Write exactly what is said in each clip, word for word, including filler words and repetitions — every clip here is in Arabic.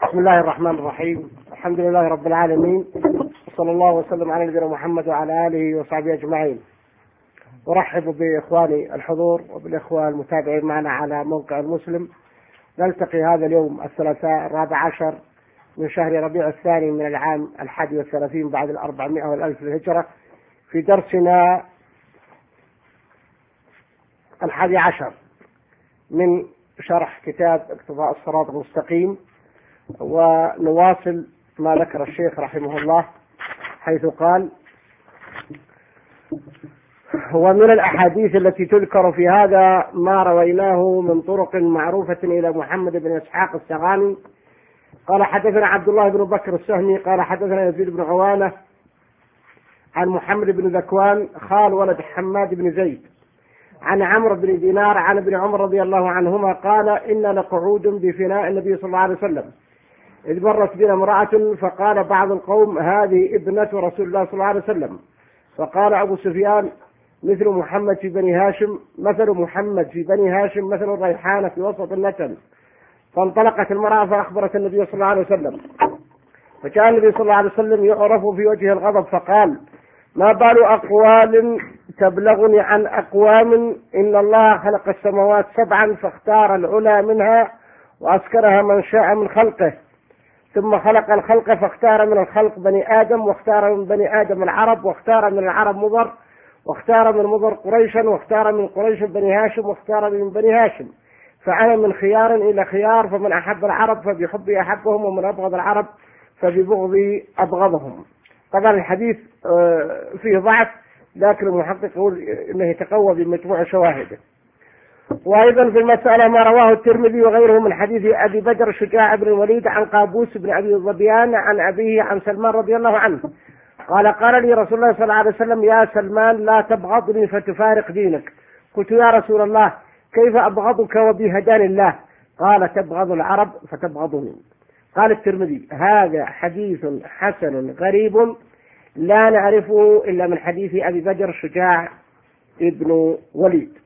بسم الله الرحمن الرحيم. الحمد لله رب العالمين، صلى الله وسلم على نبينا محمد وعلى آله وصحبه أجمعين. أرحب بإخواني الحضور وبالإخوة المتابعين معنا على موقع المسلم. نلتقي هذا اليوم الثلاثاء الرابع عشر من شهر ربيع الثاني من العام الحادي والثلاثين بعد الأربعمائة والألف الهجرة في درسنا الحادي عشر من شرح كتاب اقتضاء الصراط المستقيم، ونواصل ما ذكر الشيخ رحمه الله حيث قال: ومن الأحاديث التي تذكر في هذا ما رويناه من طرق معروفة إلى محمد بن إسحاق السغاني قال: حدثنا عبد الله بن بكر السهمي قال: حدثنا يزيد بن عوانة عن محمد بن ذكوان خال ولد حماد بن زيد عن عمرو بن دينار عن ابن عمر رضي الله عنهما قال: إن لقعود بفناء النبي صلى الله عليه وسلم إذ مرت بنا امرأة فقال بعض القوم: هذه ابنة رسول الله صلى الله عليه وسلم. فقال أبو سفيان: مثل محمد في بني هاشم مثل محمد في بني هاشم مثل الريحانة في وسط النتن. فانطلقت المرأة فأخبرت النبي صلى الله عليه وسلم، فكان النبي صلى الله عليه وسلم يعرف في وجه الغضب فقال: ما بال أقوال تبلغني عن أقوام إن الله خلق السماوات سبعا فاختار العلى منها وأسكرها من شاء من خلقه، ثم خلق الخلق فاختار من الخلق بني آدم، واختار من بني آدم العرب، واختار من العرب مضر، واختار من مضر قريشا، واختار من قريش بني هاشم، واختار من بني هاشم. فأنا من خيار إلى خيار، فمن أحب العرب فبحبي أحبهم، ومن أبغض العرب فببغضي أبغضهم. طبعا الحديث فيه ضعف، لكن المحقق يقول إنه يتقوى بمجموع شواهده. وأيضا في المسألة ما رواه الترمذي وغيره من حديث أبي بدر شجاع بن الوليد عن قابوس بن أبي ظبيان عن أبيه عن سلمان رضي الله عنه قال: قال لي رسول الله صلى الله عليه وسلم: يا سلمان لا تبغضني فتفارق دينك. قلت: يا رسول الله كيف أبغضك وبي هداني الله؟ قال: تبغض العرب فتبغضني. قال الترمذي: هذا حديث حسن غريب لا نعرفه إلا من حديث أبي بدر شجاع ابن وليد.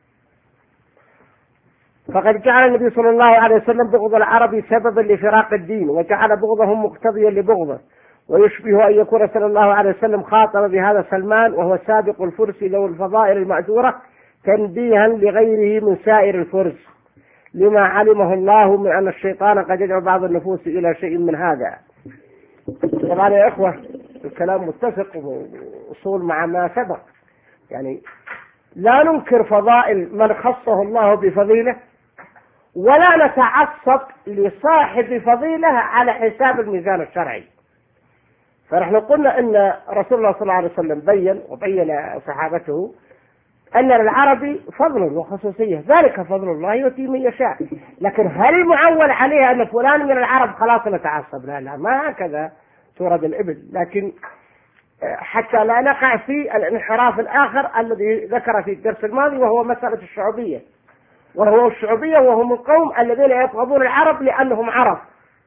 فقد جعل النبي صلى الله عليه وسلم بغض العرب سببا لفراق الدين، وجعل بغضهم مقتضيا لبغضه، ويشبه أن يكون صلى الله عليه وسلم خاطب بهذا سلمان وهو سابق الفرس ذو الفضائل المأثورة تنبيها لغيره من سائر الفرس لما علمه الله من أن الشيطان قد يدعو بعض النفوس إلى شيء من هذا. طبعا يا إخوة الكلام متفق وصول مع ما سبق، يعني لا ننكر فضائل من خصه الله بفضيلة، ولا نتعصب لصاحب فضيلة على حساب الميزان الشرعي. فنحن قلنا أن رسول الله صلى الله عليه وسلم بين وبين صحابته أن للعرب فضل وخصوصية، ذلك فضل الله يؤتيه من يشاء. لكن هل المعول عليه أن فلان من العرب خلاص نتعصب؟ لا لا، ما هكذا تورد الإبل. لكن حتى لا نقع في الانحراف الآخر الذي ذكر في الدرس الماضي، وهو مسألة الشعوبية، وهو الشعوبية وهم القوم الذين يبغضون العرب لأنهم عرب.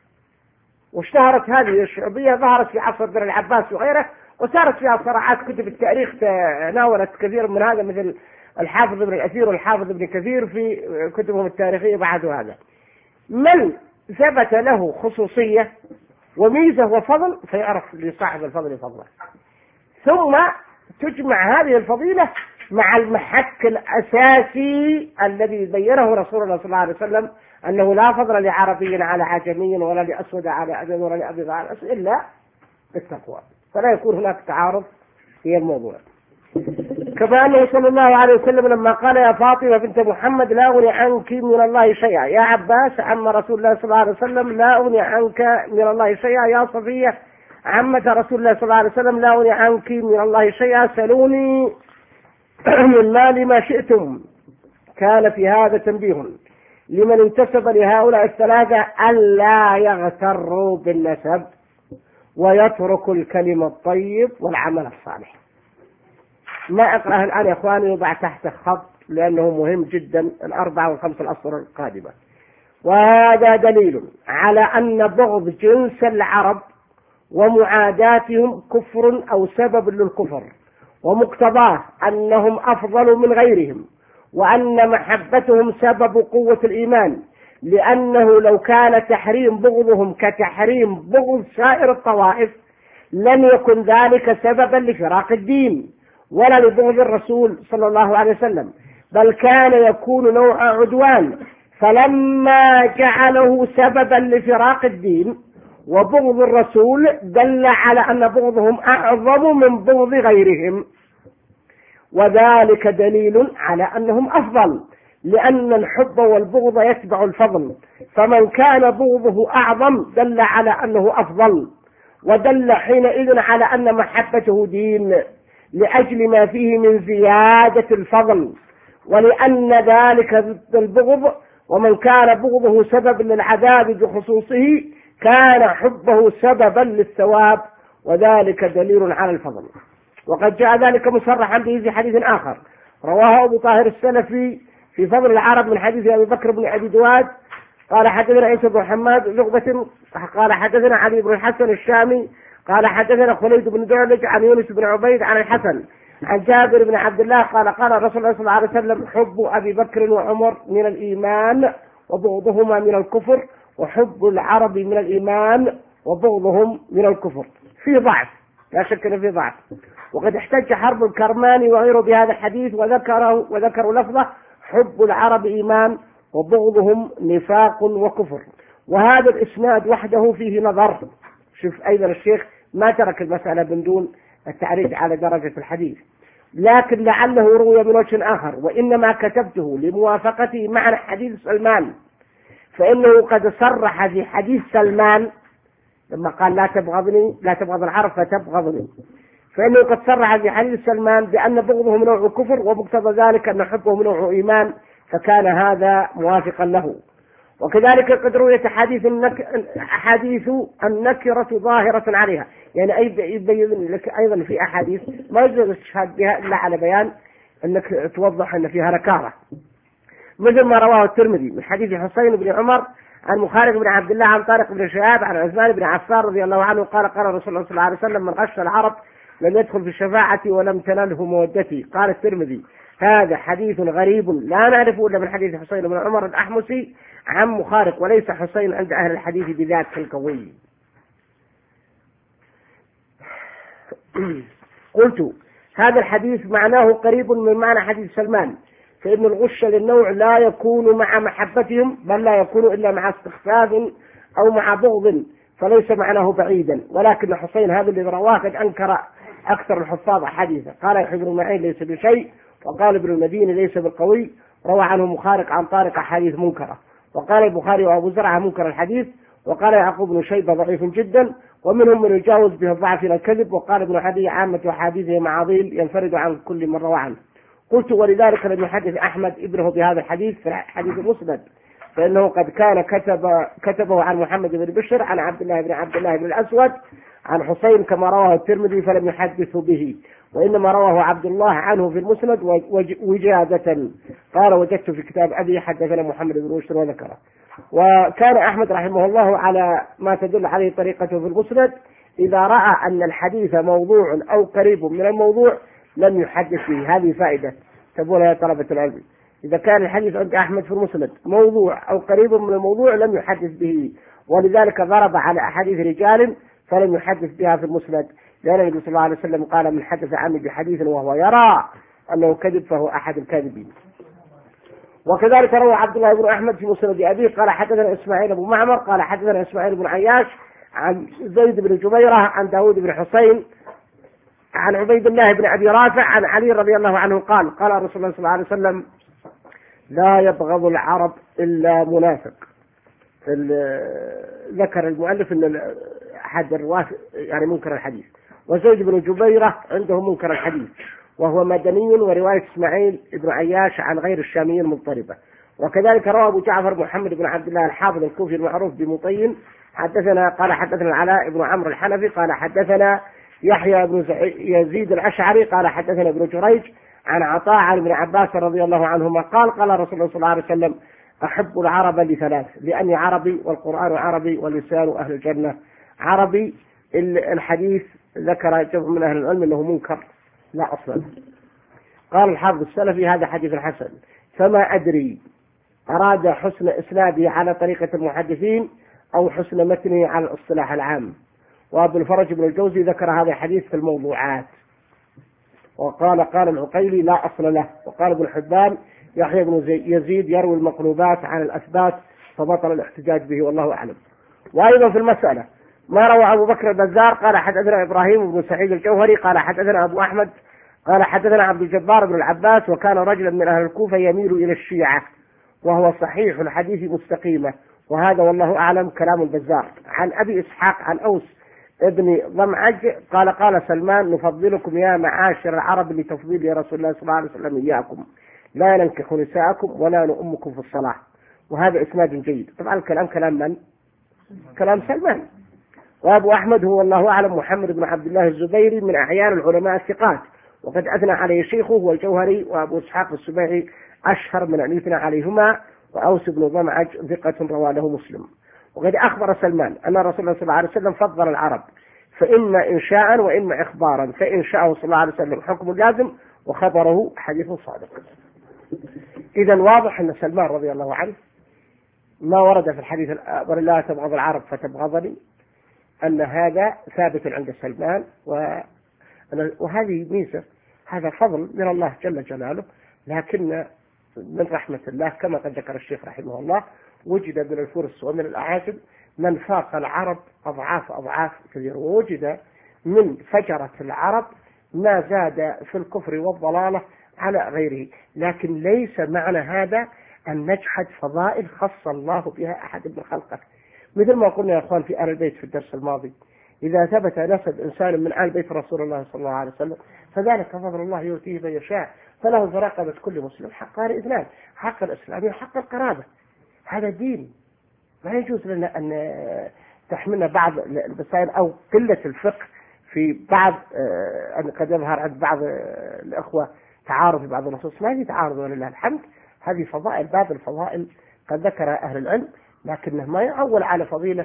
واشتهرت هذه الشعوبية، ظهرت في عصر بن العباس وغيره، وصارت فيها صراعات. كتب التاريخ تناولت كثير من هذا، مثل الحافظ ابن الأثير والحافظ ابن كثير في كتبهم التاريخية بعد هذا. من ثبت له خصوصية وميزة وفضل فيعرف لصاحب الفضل فضله، ثم تجمع هذه الفضيلة مع المحك الأساسي الذي بينه رسول الله صلى الله عليه وسلم، أنه لا فضل لعربي على عجمي ولا لأسود على أبيض ولا لأبيض على أسود إلا بالتقوى، فلا يكون هناك تعارض في الموضوع. كما أنه صلى الله عليه وسلم لما قال: يا فاطمة بنت محمد لا أغني عنك من الله شيئا، يا عباس عم رسول الله صلى الله عليه وسلم لا أغني عنك من الله شيئا، يا صفية عمة رسول الله صلى الله عليه وسلم لا أغني عنك من الله شيئا، سلوني من مال ما شئتم. كان في هذا تنبيه لمن انتسب لهؤلاء الثلاثة ألا يغتروا بالنسب ويتركوا الكلمة الطيب والعمل الصالح. ما أقرأه الآن يا إخواني يضع تحت خط لأنه مهم جدا، الأربعة والخمس الأسطر القادمة. وهذا دليل على أن بغض جنس العرب ومعاداتهم كفر أو سبب للكفر، ومقتضاه أنهم أفضل من غيرهم، وأن محبتهم سبب قوة الإيمان، لأنه لو كان تحريم بغضهم كتحريم بغض سائر الطوائف لم يكن ذلك سببا لفراق الدين ولا لبغض الرسول صلى الله عليه وسلم، بل كان يكون نوع عدوان. فلما جعله سببا لفراق الدين وبغض الرسول دل على أن بغضهم أعظم من بغض غيرهم، وذلك دليل على أنهم أفضل، لأن الحب والبغض يتبع الفضل، فمن كان بغضه أعظم دل على أنه أفضل، ودل حينئذ على أن محبته دين لأجل ما فيه من زيادة الفضل، ولأن ذلك ضد البغض، ومن كان بغضه سبب للعذاب بخصوصه كان حبه سببا للثواب، وذلك دليل على الفضل. وقد جاء ذلك مصرحا به في حديث آخر رواه أبو طاهر السلفي في فضل العرب من حديث أبي بكر بن أبي دواد قال حدثنا عيسى بن حماد لغبة قال حدثنا علي بن الحسن الشامي قال حدثنا خليد بن دعلج عن يونس بن عبيد عن الحسن عن جابر بن عبد الله قال قال رسول الله صلى الله عليه وسلم: حب أبي بكر وعمر من الإيمان وبغضهما من الكفر، وحب العرب من الإيمان وبغضهم من الكفر. في ضعف، لا شك أن في ضعف. وقد احتج حرب الكرماني وغيره بهذا الحديث وذكره وذكروا لفظه: حب العرب إيمان وبغضهم نفاق وكفر. وهذا الإسناد وحده فيه نظر. شوف أيضا الشيخ ما ترك المسألة من دون التعريج على درجة الحديث، لكن لعله روي من وجه آخر، وإنما كتبته لموافقته معنى حديث سلمان، فإنه قد صرح في حديث سلمان لما قال لا تبغضني لا تبغض العرب فتبغضني، فإنه قد صرح في حديث سلمان بأن بغضه من نوع كفر، ومقتضى ذلك أن حبه من نوع إيمان، فكان هذا موافقا له. وكذلك قد رويت حديث النك... أحاديث النكرة ظاهرة عليها، يعني أي يبين لك أيضا في أحاديث ما يجوز الاستشهاد بها إلا على بيان أنك توضح أن فيها نكارة، مثل ما رواه الترمذي من حديث حسين بن عمر عن مخارق بن عبد الله عن طارق بن شهاب عن عثمان بن عفان رضي الله عنه قال قال رسول الله صلى الله عليه وسلم: من غش العرب لم يدخل في الشفاعة ولم تنله مودتي. قال الترمذي: هذا حديث غريب لا نعرفه إلا من حديث حسين بن عمر الأحمسي عن مخارق، وليس حسين عند أهل الحديث بذات القوي. قلت: هذا الحديث معناه قريب من معنى حديث سلمان، فإن الغش للنوع لا يكون مع محبتهم، بل لا يكون إلا مع استخفاف أو مع بغض، فليس معناه بعيدا. ولكن حسين هذا الذي رواه قد أنكر أكثر الحفاظ حديثا، قال يحيى بن معين ليس بشيء، وقال ابن المديني ليس بالقوي، روى عنه مخارق عن طارق حديث منكرة، وقال البخاري وأبو زرعة منكر الحديث، وقال يعقوب بن شيبة ضعيف جدا، ومنهم من يجاوز به الضعف إلى الكذب، وقال ابن حدي عامة أحاديثه معاضيل ينفرد عن كل من روى عنه. قلت: ولذلك لم يحدث أحمد ابنه بهذا الحديث في حديث مسند، فإنه قد كان كتب كتبه عن محمد بن بشر عن عبد الله بن عبد الله بن الأسود عن حسين كما رواه الترمذي، فلم يحدث به، وإنما رواه عبد الله عنه في المسند وجادة. قال: وجدت في كتاب أبي حدثنا محمد بن بشر وذكره. وكان أحمد رحمه الله على ما تدل عليه طريقته في المسند، إذا رأى أن الحديث موضوع أو قريب من الموضوع لم يحدث به. هذه فائدة تبون يا طلبة العلم، إذا كان الحديث عند أحمد في المسند موضوع أو قريب من الموضوع لم يحدث به، ولذلك ضرب على أحاديث رجال فلم يحدث بها في المسند، لأن النبي صلى الله عليه وسلم قال: من حدث عني بحديث وهو يرى أنه كذب فهو أحد الكاذبين. وكذلك روى عبد الله بن أحمد في مسند أبيه قال: حدثنا إسماعيل بن معمر قال حدثنا إسماعيل بن عياش عن زيد بن جبيرة عن داود بن حسين عن عبيد الله بن أبي رافع عن علي رضي الله عنه قال: قال رسول الله صلى الله عليه وسلم: لا يبغض العرب إلا منافق. ذكر المؤلف أن أحد الرواة يعني منكر الحديث، وزيد بن جبيرة عنده منكر الحديث وهو مدني، ورواية إسماعيل بن عياش عن غير الشاميين مضطربة. وكذلك روى أبو جعفر محمد بن عبد الله الحافظ الكوفي المعروف بمطين حدثنا قال حدثنا العلاء بن عمرو الحنفي قال حدثنا يحيى بن يزيد الأشعري قال حدثنا ابن جريج عن عطاء عن ابن عباس رضي الله عنهما قال: قال رسول الله صلى الله عليه وسلم: أحب العرب لثلاث، لأني عربي والقرآن عربي واللسان أهل الجنة عربي. الحديث ذكر جمع من أهل العلم أنه منكر لا أصلا. قال الحافظ السلفي: هذا حديث حسن. فما أدري أراد حسن إسناده على طريقة المحدثين أو حسن متنه على الاصطلاح العام. وأبو الفرج بن الجوزي ذكر هذا الحديث في الموضوعات، وقال قال العقيلي لا أصل له. وقال ابن حبان يحيى بن يزيد يروي المقلوبات عن الأثبات فبطل الاحتجاج به، والله أعلم. وأيضا في المسألة ما روى أبو بكر البزار قال حدثنا إبراهيم بن سعيد الجوهري قال حدثنا أبو أحمد قال حدثنا عبد الجبار بن العباس وكان رجلا من أهل الكوفة يميل إلى الشيعة، وهو صحيح الحديث مستقيمة، وهذا والله أعلم كلام البزار. عن أبي إسحاق عن أوس ابن ضمعج قال قال سلمان نفضلكم يا معاشر العرب لتفضيل رسول الله صلى الله عليه وسلم إياكم، لا ننكح نساءكم ولا نؤمكم في الصلاة. وهذا إسناد جيد. طبعا الكلام كلام من؟ كلام سلمان. وأبو أحمد هو الله أعلم محمد بن عبد الله الزبيري من أعيان العلماء الثقات، وقد أثنى عليه شيخه هو الجوهري. وأبو إسحاق السبيعي أشهر من أن يثنى عليهما. وأوس بن ضمعج ثقة رواه له مسلم. وقد أخبر سلمان أن رسول الله صلى الله عليه وسلم فضل العرب، فإما إنشاء وإما إخبارا، فإن شاءه صلى الله عليه وسلم حكم لازم وخبره حديث صادق. إذا واضح أن سلمان رضي الله عنه ما ورد في الحديث لا تبغض العرب فتبغضني، أن هذا ثابت عند سلمان، وهذه ميزة، هذا فضل من الله جل جلاله. لكن من رحمة الله كما قد ذكر الشيخ رحمه الله وجد من الفرس ومن الأعاجم من فاق العرب أضعاف أضعاف كثيرة، ووجد من فجرة العرب ما زاد في الكفر والضلالة على غيره. لكن ليس معنى هذا أن نجحد فضائل خص الله بها أحد من خلقه، مثل ما قلنا يا أخوان في آل البيت في الدرس الماضي، إذا ثبت نسب إنسان من آل بيت رسول الله صلى الله عليه وسلم فذلك فضل الله يؤتيه من يشاء، فله في رقبة كل مسلم حقان اثنان، حق الإسلام وحق القرابة. هذا دين، ما يجوز لنا أن تحملنا بعض المسائل أو قلة الفقه في بعض أن قد يظهر عند بعض الأخوة تعارض في بعض النصوص. ما في تعارض ولله الحمد، هذه فضائل، باب الفضائل قد ذكر أهل العلم، لكنه ما يعول على فضيلة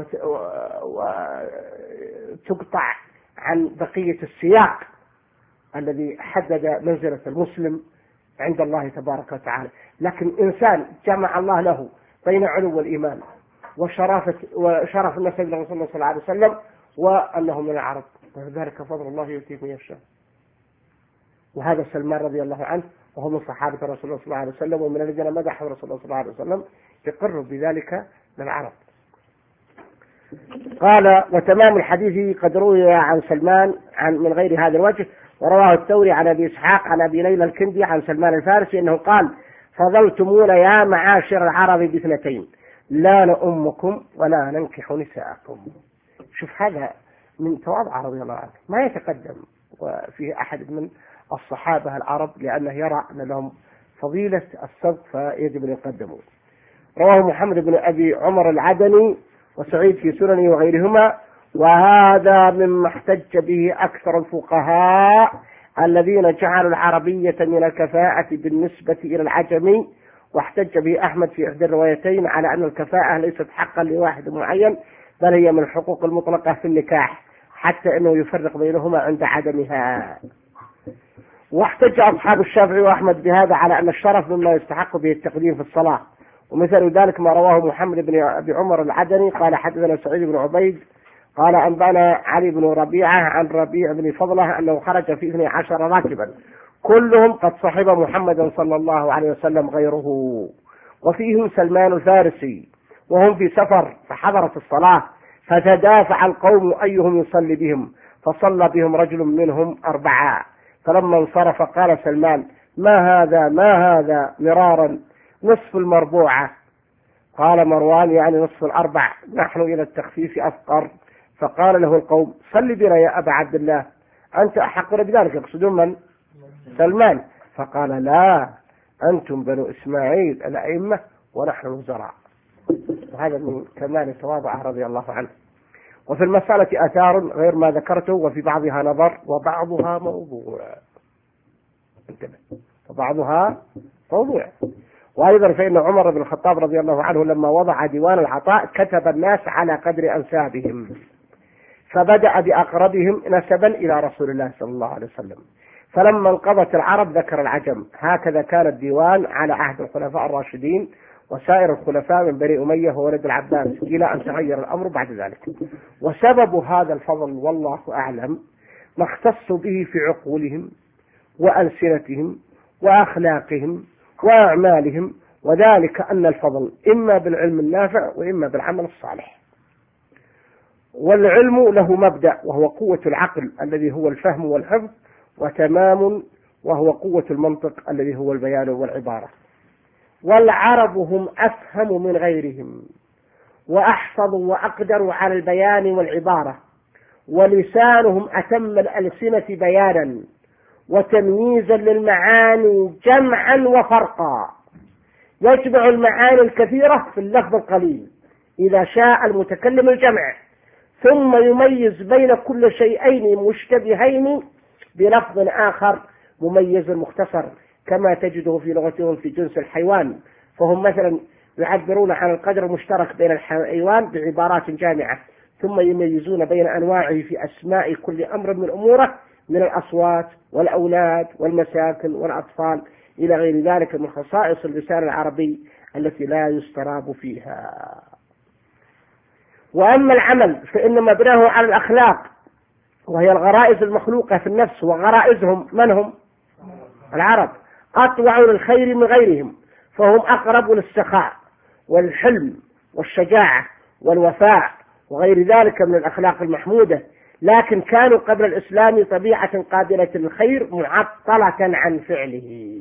وتقطع عن بقية السياق الذي حدد منزلة المسلم عند الله تبارك وتعالى. لكن إنسان جمع الله له بين علو الإيمان وشرافة وشرف النسب لرسول الله صلى الله عليه وسلم وأنه من العرب، وذلك فضل الله يؤتيه من يشاء. وهذا سلمان رضي الله عنه وهو من صحابة رسول الله صلى الله عليه وسلم ومن الذين مدحوا رسول الله صلى الله عليه وسلم يقر بذلك للعرب. قال وتمام الحديث قد روي عن سلمان عن من غير هذا الوجه، ورواه الثوري عن أبي إسحاق عن أبي ليلى الكندي عن سلمان الفارسي أنه قال فضلتمون يا معاشر العرب باثنتين، لا نؤمكم ولا ننكح نساءكم. شوف هذا من تواضع رضي الله عنه، ما يتقدم وفيه أحد من الصحابة العرب لأنه يرى أن لهم فضيلة السبق فيجب أن يقدموا. رواه محمد بن أبي عمر العدني وسعيد في سننه وغيرهما. وهذا مما احتج به أكثر الفقهاء الذين جعلوا العربية من الكفاءة بالنسبة إلى العجمي، واحتج به أحمد في إحدى الروايتين على أن الكفاءة ليست حقا لواحد معين بل هي من الحقوق المطلقة في النكاح، حتى أنه يفرق بينهما عند عدمها. واحتج أصحاب الشافعي وأحمد بهذا على أن الشرف مما يستحق به التقديم في الصلاة، ومثل ذلك ما رواه محمد بن أبي عمر العدني قال حدثنا سعيد بن عبيد قال أنبأنا علي بن ربيعة عن ربيع بن فضلة أنه خرج في اثني عشر راكبا كلهم قد صحب محمدا صلى الله عليه وسلم غيره، وفيهم سلمان الفارسي، وهم في سفر فحضرت الصلاة فتدافع القوم أيهم يصلي بهم، فصلى بهم رجل منهم أربعة، فلما انصرف قال سلمان ما هذا ما هذا مرارا نصف المربوعة. قال مروان يعني نصف الأربع، نحن إلى التخفيف أفقر. فقال له القوم صل بنا يا أبا عبد الله أنت أحقنا بذلك، يقصدون من؟ سلمان. فقال لا أنتم بنو إسماعيل الأئمة ونحن الوزراء. وهذا من كمال تواضعه رضي الله عنه. وفي المسألة آثار غير ما ذكرته وفي بعضها نظر وبعضها موضوع، انتبه، وبعضها موضوع. وأيضا فإن عمر بن الخطاب رضي الله عنه لما وضع ديوان العطاء كتب الناس على قدر أنسابهم، فبدأ بأقربهم نسبا إلى رسول الله صلى الله عليه وسلم، فلما انقضت العرب ذكر العجم. هكذا كان الديوان على عهد الخلفاء الراشدين وسائر الخلفاء من بني أمية وولد العباس إلى أن تغير الأمر بعد ذلك. وسبب هذا الفضل والله أعلم ما اختصوا به في عقولهم وألسنتهم وأخلاقهم وأعمالهم، وذلك أن الفضل إما بالعلم النافع وإما بالعمل الصالح. والعلم له مبدأ وهو قوة العقل الذي هو الفهم والحفظ، وتمام وهو قوة المنطق الذي هو البيان والعبارة. والعرب هم أفهم من غيرهم وأحفظوا وأقدروا على البيان والعبارة، ولسانهم أتم الألسنة بيانا وتمييزا للمعاني جمعا وفرقا، يجمع المعاني الكثيرة في اللفظ القليل إذا شاء المتكلم الجمع، ثم يميز بين كل شيئين مشتبهين بلفظ آخر مميز مختصر، كما تجده في لغتهم في جنس الحيوان. فهم مثلا يعبرون عن القدر المشترك بين الحيوان بعبارات جامعة، ثم يميزون بين أنواعه في أسماء كل أمر من أموره من الأصوات والأولاد والمساكن والأطفال إلى غير ذلك من خصائص اللسان العربي التي لا يستراب فيها. وأما العمل فإن مبناه على الأخلاق، وهي الغرائز المخلوقة في النفس، وغرائزهم من هم؟ العرب. أطوع للخير من غيرهم، فهم أقرب للسخاء والحلم والشجاعة والوفاء وغير ذلك من الأخلاق المحمودة، لكن كانوا قبل الإسلام طبيعة قابلة للخير معطلة عن فعله.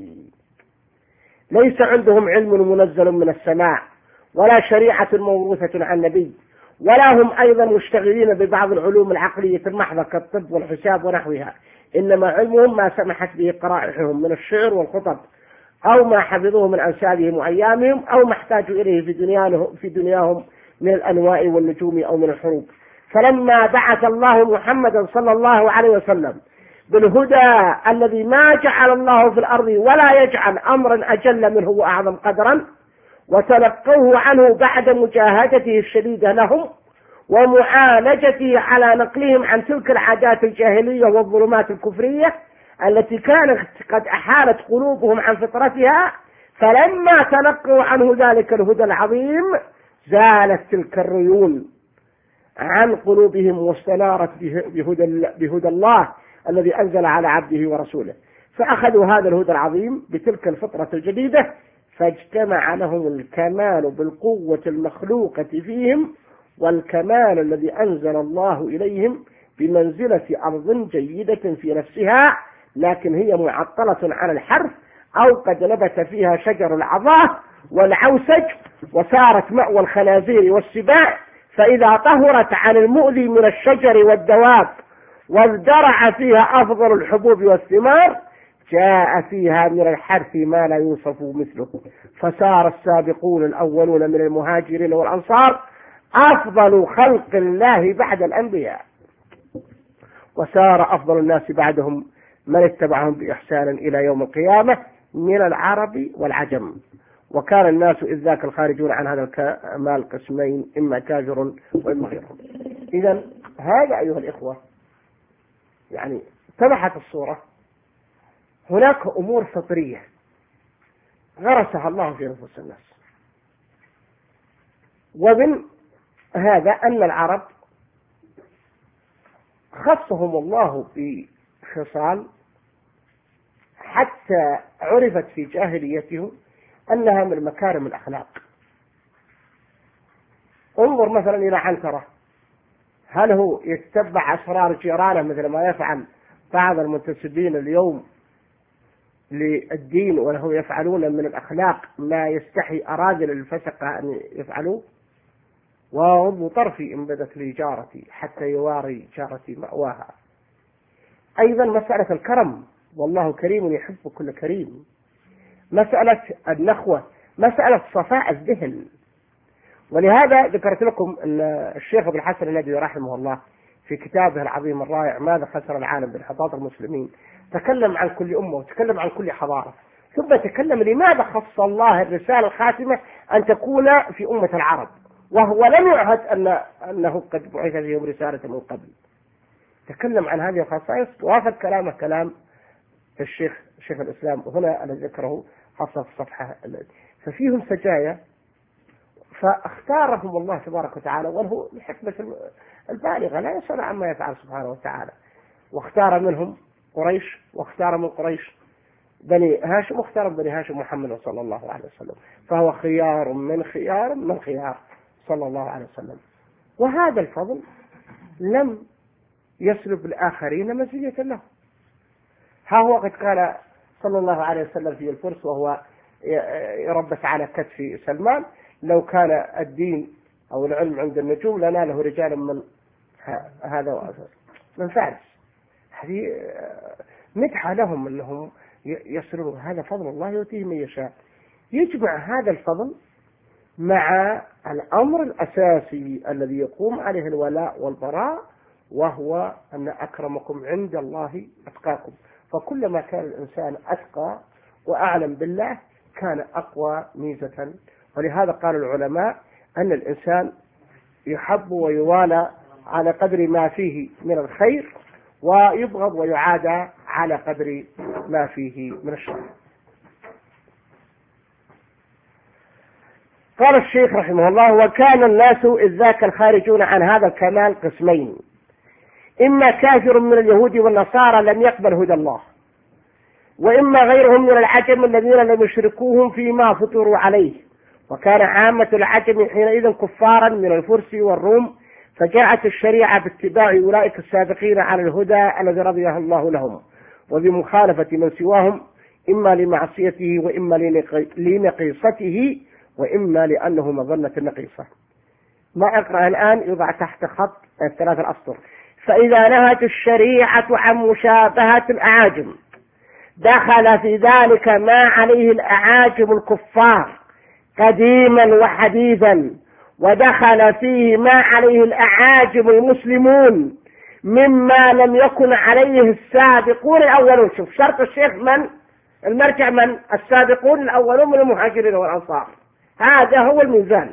ليس عندهم علم منزل من السماء ولا شريعة موروثة عن نبي، ولا هم أيضا مشتغلين ببعض العلوم العقلية المحضة كالطب والحساب ونحوها، إنما علمهم ما سمحت به قرائحهم من الشعر والخطب، أو ما حفظوه من أنسابهم وأيامهم، أو ما احتاجوا إليه في دنياهم, في دنياهم من الأنواع والنجوم أو من الحروب. فلما بعث الله محمدا صلى الله عليه وسلم بالهدى الذي ما جعل الله في الأرض ولا يجعل أمرا أجل منه وأعظم قدرا، وتلقوه عنه بعد مجاهدته الشديدة لهم ومعالجته على نقلهم عن تلك العادات الجاهلية والظلمات الكفرية التي كانت قد أحالت قلوبهم عن فطرتها، فلما تلقوا عنه ذلك الهدى العظيم زالت تلك الريون عن قلوبهم واستنارت بهدى, بهدى الله الذي أنزل على عبده ورسوله، فأخذوا هذا الهدى العظيم بتلك الفطرة الجديدة، فاجتمع لهم الكمال بالقوة المخلوقة فيهم والكمال الذي أنزل الله إليهم بمنزلة أرض جيدة في نفسها، لكن هي معطلة على الحرث، أو قد نبت فيها شجر العظاه والعوسج وصارت مأوى الخنازير والسباع، فإذا طهرت عن المؤذي من الشجر والدواب وازدرع فيها أفضل الحبوب والثمار جاء فيها من الحرث ما لا يوصف مثله، فصار السابقون الأولون من المهاجرين والأنصار أفضل خلق الله بعد الأنبياء، وصار أفضل الناس بعدهم من اتبعهم بإحسان إلى يوم القيامة من العرب والعجم. وكان الناس إذ ذاك الخارجون عن هذا الكمال قسمين، إما كافر وإما غيرهم. إذن هذا أيها الإخوة يعني اتضحت الصورة. هناك أمور فطرية غرسها الله في نفوس الناس، ومن هذا أن العرب خصهم الله بخصال حتى عرفت في جاهليتهم أنها من مكارم الأخلاق. انظر مثلا إلى عنترة، هل هو يتبع أسرار جيرانه مثل ما يفعل بعض المنتسبين اليوم للدين، وله يفعلون من الأخلاق ما يستحي أراذل الفسقة أن يفعلوه؟ وغض طرفي إن بدت لي جارتي حتى يواري جارتي مأواها. أيضا مسألة الكرم، والله كريم يحب كل كريم. مسألة النخوة، مسألة صفاء الذهن. ولهذا ذكرت لكم أن الشيخ ابن الحسن الندوي رحمه الله في كتابه العظيم الرائع ماذا خسر العالم بانحطاط المسلمين تكلم عن كل أمة وتكلم عن كل حضارة، ثم تكلم لماذا خص الله الرسالة الخاتمة أن تكون في أمة العرب وهو لم يعهد أن أنه قد بعث فيهم رسالة من قبل. تكلم عن هذه الخصائص، وافق كلامه كلام الشيخ شيخ الإسلام هنا أنا ذكره خاصة في الصفحة، ففيهم سجايا فاختارهم الله تبارك وتعالى، وله الحكمة البالغة لا يسأل عما يفعل سبحانه وتعالى، واختار منهم قريش، واختار من قريش بني هاشم، واختار من بني هاشم محمد صلى الله عليه وسلم، فهو خيار من خيار من خيار صلى الله عليه وسلم. وهذا الفضل لم يسلب الآخرين مزية له. ها هو قد قال صلى الله عليه وسلم في الفرس وهو يربس على كتف سلمان: لو كان الدين أو العلم عند النجوم لناله رجال من هذا من فارس. هذه مدحة لهم أنهم يسرون، هذا فضل الله يؤتيه من يشاء. يجمع هذا الفضل مع الأمر الأساسي الذي يقوم عليه الولاء والبراء، وهو أن أكرمكم عند الله أتقاكم. فكلما كان الإنسان أتقى وأعلم بالله كان أقوى ميزة. ولهذا قال العلماء أن الإنسان يحب ويوالى على قدر ما فيه من الخير، ويبغض ويعادى على قدر ما فيه من الشر. قال الشيخ رحمه الله: وكان الناس إذ ذاك الخارجون عن هذا الكمال قسمين: إما كافر من اليهود والنصارى لم يقبل هدى الله، وإما غيرهم من العجم الذين لم يشركوهم فيما فطروا عليه. وكان عامة العجم حينئذ كفارا من الفرس والروم، فجاءت الشريعة باتباع أولئك السابقين على الهدى الذي رضيه الله لهم، وبمخالفة من سواهم، إما لمعصيته وإما لنقيصته وإما لأنه مظنة النقيصة. ما أقرأ الآن يضع تحت خط الثلاث الأسطر: فإذا نهت الشريعة عن مشابهة الأعاجم دخل في ذلك ما عليه الأعاجم الكفار قديما وحديثا، ودخل فيه ما عليه الأعاجم المسلمون مما لم يكن عليه السابقون الأولون. شوف شرط الشيخ من المرجع، من السابقون الأولون من المهاجرين والأنصار، هذا هو الميزان.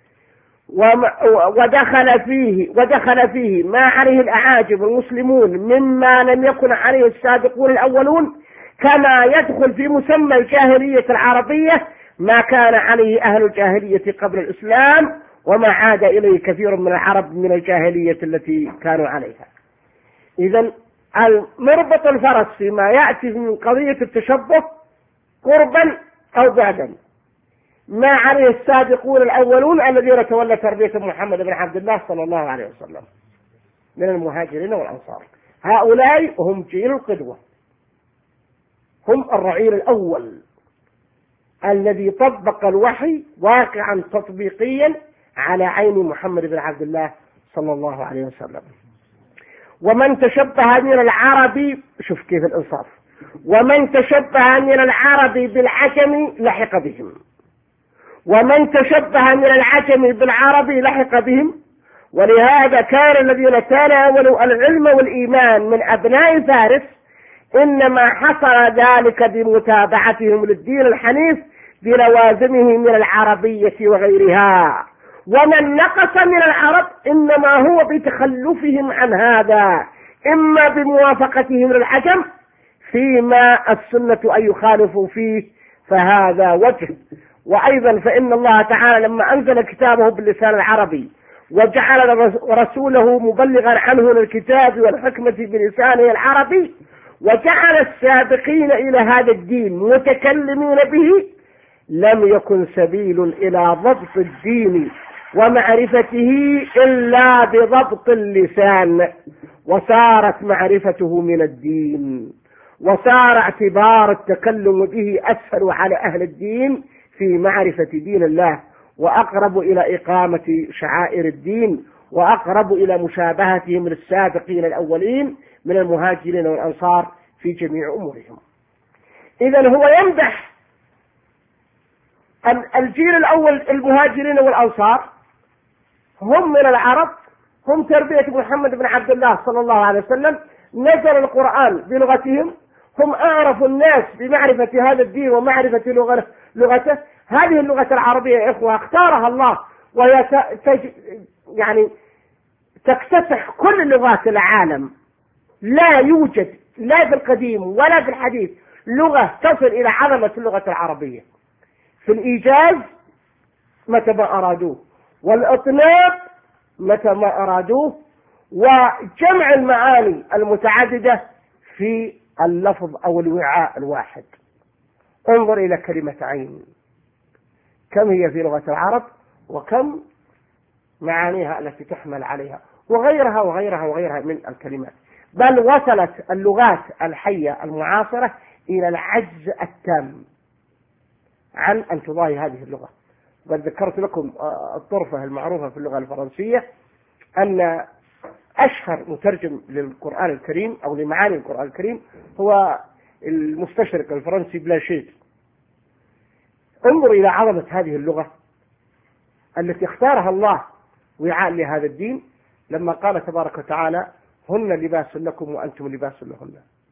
ودخل فيه ودخل فيه ما عليه الأعاجم المسلمون مما لم يكن عليه السابقون الأولون، كما يدخل في مسمى الجاهلية العربية ما كان عليه أهل الجاهلية قبل الإسلام، وما عاد إليه كثير من العرب من الجاهلية التي كانوا عليها. إذن المربط الفرس فيما يأتي من قضية التشبه قربا أو بعدا ما عليه السابقون الأولون الذين تولى تربية محمد بن عبد الله صلى الله عليه وسلم من المهاجرين والأنصار. هؤلاء هم جيل القدوة، هم الرعيل الأول الذي طبق الوحي واقعا تطبيقيا على عين محمد بن عبد الله صلى الله عليه وسلم. ومن تشبه من العرب، شوف كيف الإنصاف، ومن تشبه من العرب بالعجم لحق بهم، ومن تشبه من العجم بالعرب لحق بهم. ولهذا كان الذين تناولوا العلم والإيمان من أبناء فارس إنما حصل ذلك بمتابعتهم للدين الحنيف بلوازمه من العربية وغيرها. ومن نقص من العرب إنما هو بتخلفهم عن هذا، إما بموافقتهم للعجم فيما السنة أن يخالفوا فيه، فهذا وجه. وأيضا فإن الله تعالى لما أنزل كتابه باللسان العربي وجعل رسوله مبلغا عنه للكتاب والحكمة بلسانه العربي، وجعل السابقين إلى هذا الدين متكلمين به، لم يكن سبيل إلى ضبط الدين ومعرفته إلا بضبط اللسان، وصارت معرفته من الدين، وصار اعتبار التكلم به أسهل على أهل الدين في معرفة دين الله، وأقرب إلى إقامة شعائر الدين، وأقرب إلى مشابهتهم للسابقين الأولين من المهاجرين والأنصار في جميع أمورهم. إذن هو يمدح الجيل الأول المهاجرين والأنصار، هم من العرب، هم تربية محمد بن عبد الله صلى الله عليه وسلم، نزل القرآن بلغتهم، هم أعرف الناس بمعرفة هذا الدين ومعرفة لغته. هذه اللغة العربية يا إخوة اختارها الله، وهي يعني تكتسح كل لغات العالم. لا يوجد لا في القديم ولا في الحديث لغة تصل إلى عظمة اللغة العربية في الإيجاز متى ما أرادوه، والإطناب متى ما أرادوه، وجمع المعاني المتعددة في اللفظ أو الوعاء الواحد. انظر إلى كلمة عين، كم هي في لغة العرب وكم معانيها التي تحمل عليها، وغيرها وغيرها وغيرها من الكلمات. بل وصلت اللغات الحية المعاصرة إلى العجز التام عن أن تضاهي هذه اللغة. بل ذكرت لكم الطرفة المعروفة في اللغة الفرنسية أن أشهر مترجم للقرآن الكريم أو لمعاني القرآن الكريم هو المستشرق الفرنسي بلاشيت. انظر إلى عظمة هذه اللغة التي اختارها الله وعاء لهذا الدين، لما قال تبارك وتعالى: هن لباس لكم وأنتم لباس لهن.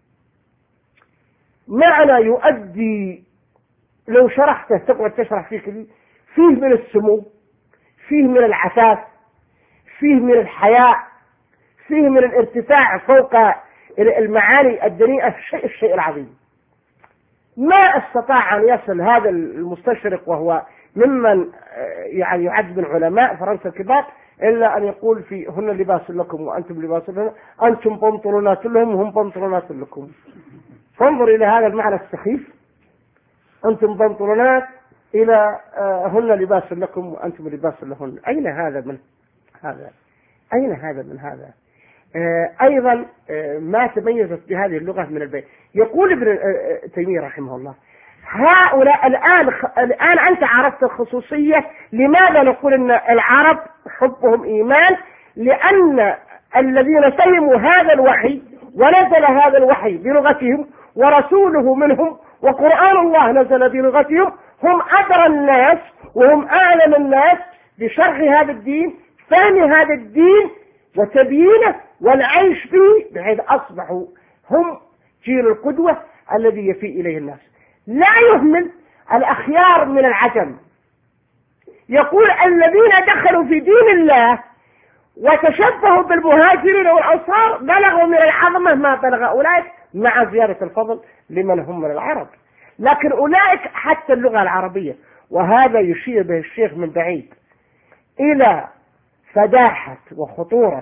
معنى يؤدي لو شرحته تقعد تشرح فيه كذي، فيه من السمو، فيه من العفاف، فيه من الحياء، فيه من الارتفاع فوق المعاني الدنيئة، الشيء الشيء العظيم. ما استطاع أن يصل هذا المستشرق وهو ممن يعني يعد من علماء فرنسا الكبار إلا أن يقول في هن لباس لكم وأنتم لباس لهم، أنتم بنطلونات لهم وهم بنطلونات لكم. فانظر إلى هذا المعنى السخيف، أنتم بنطلونات إلى هن لباس لكم وأنتم لباس لهن. أين هذا من هذا؟ أين هذا من هذا؟ أيضا ما تميزت بهذه اللغة من البيت. يقول ابن تيمية رحمه الله: هؤلاء الآن الآن أنت عرفت الخصوصية. لماذا نقول أن العرب حبهم إيمان؟ لأن الذين فهموا هذا الوحي ونزل هذا الوحي بلغتهم ورسوله منهم وقرآن الله نزل بلغتهم هم أدرى الناس وهم أعلم الناس بشرح هذا الدين، فهم هذا الدين وتبيينه والعيش فيه، بحيث أصبحوا هم جيل القدوة الذي يفي إليه الناس. لا يهمل الأخيار من العجم. يقول: الذين دخلوا في دين الله وتشبهوا بالمهاجرين والأنصار بلغوا من العظمة ما بلغ أولئك، مع زيادة الفضل لمن هم من العرب. لكن أولئك حتى اللغة العربية، وهذا يشير به الشيخ من بعيد إلى فداحة وخطورة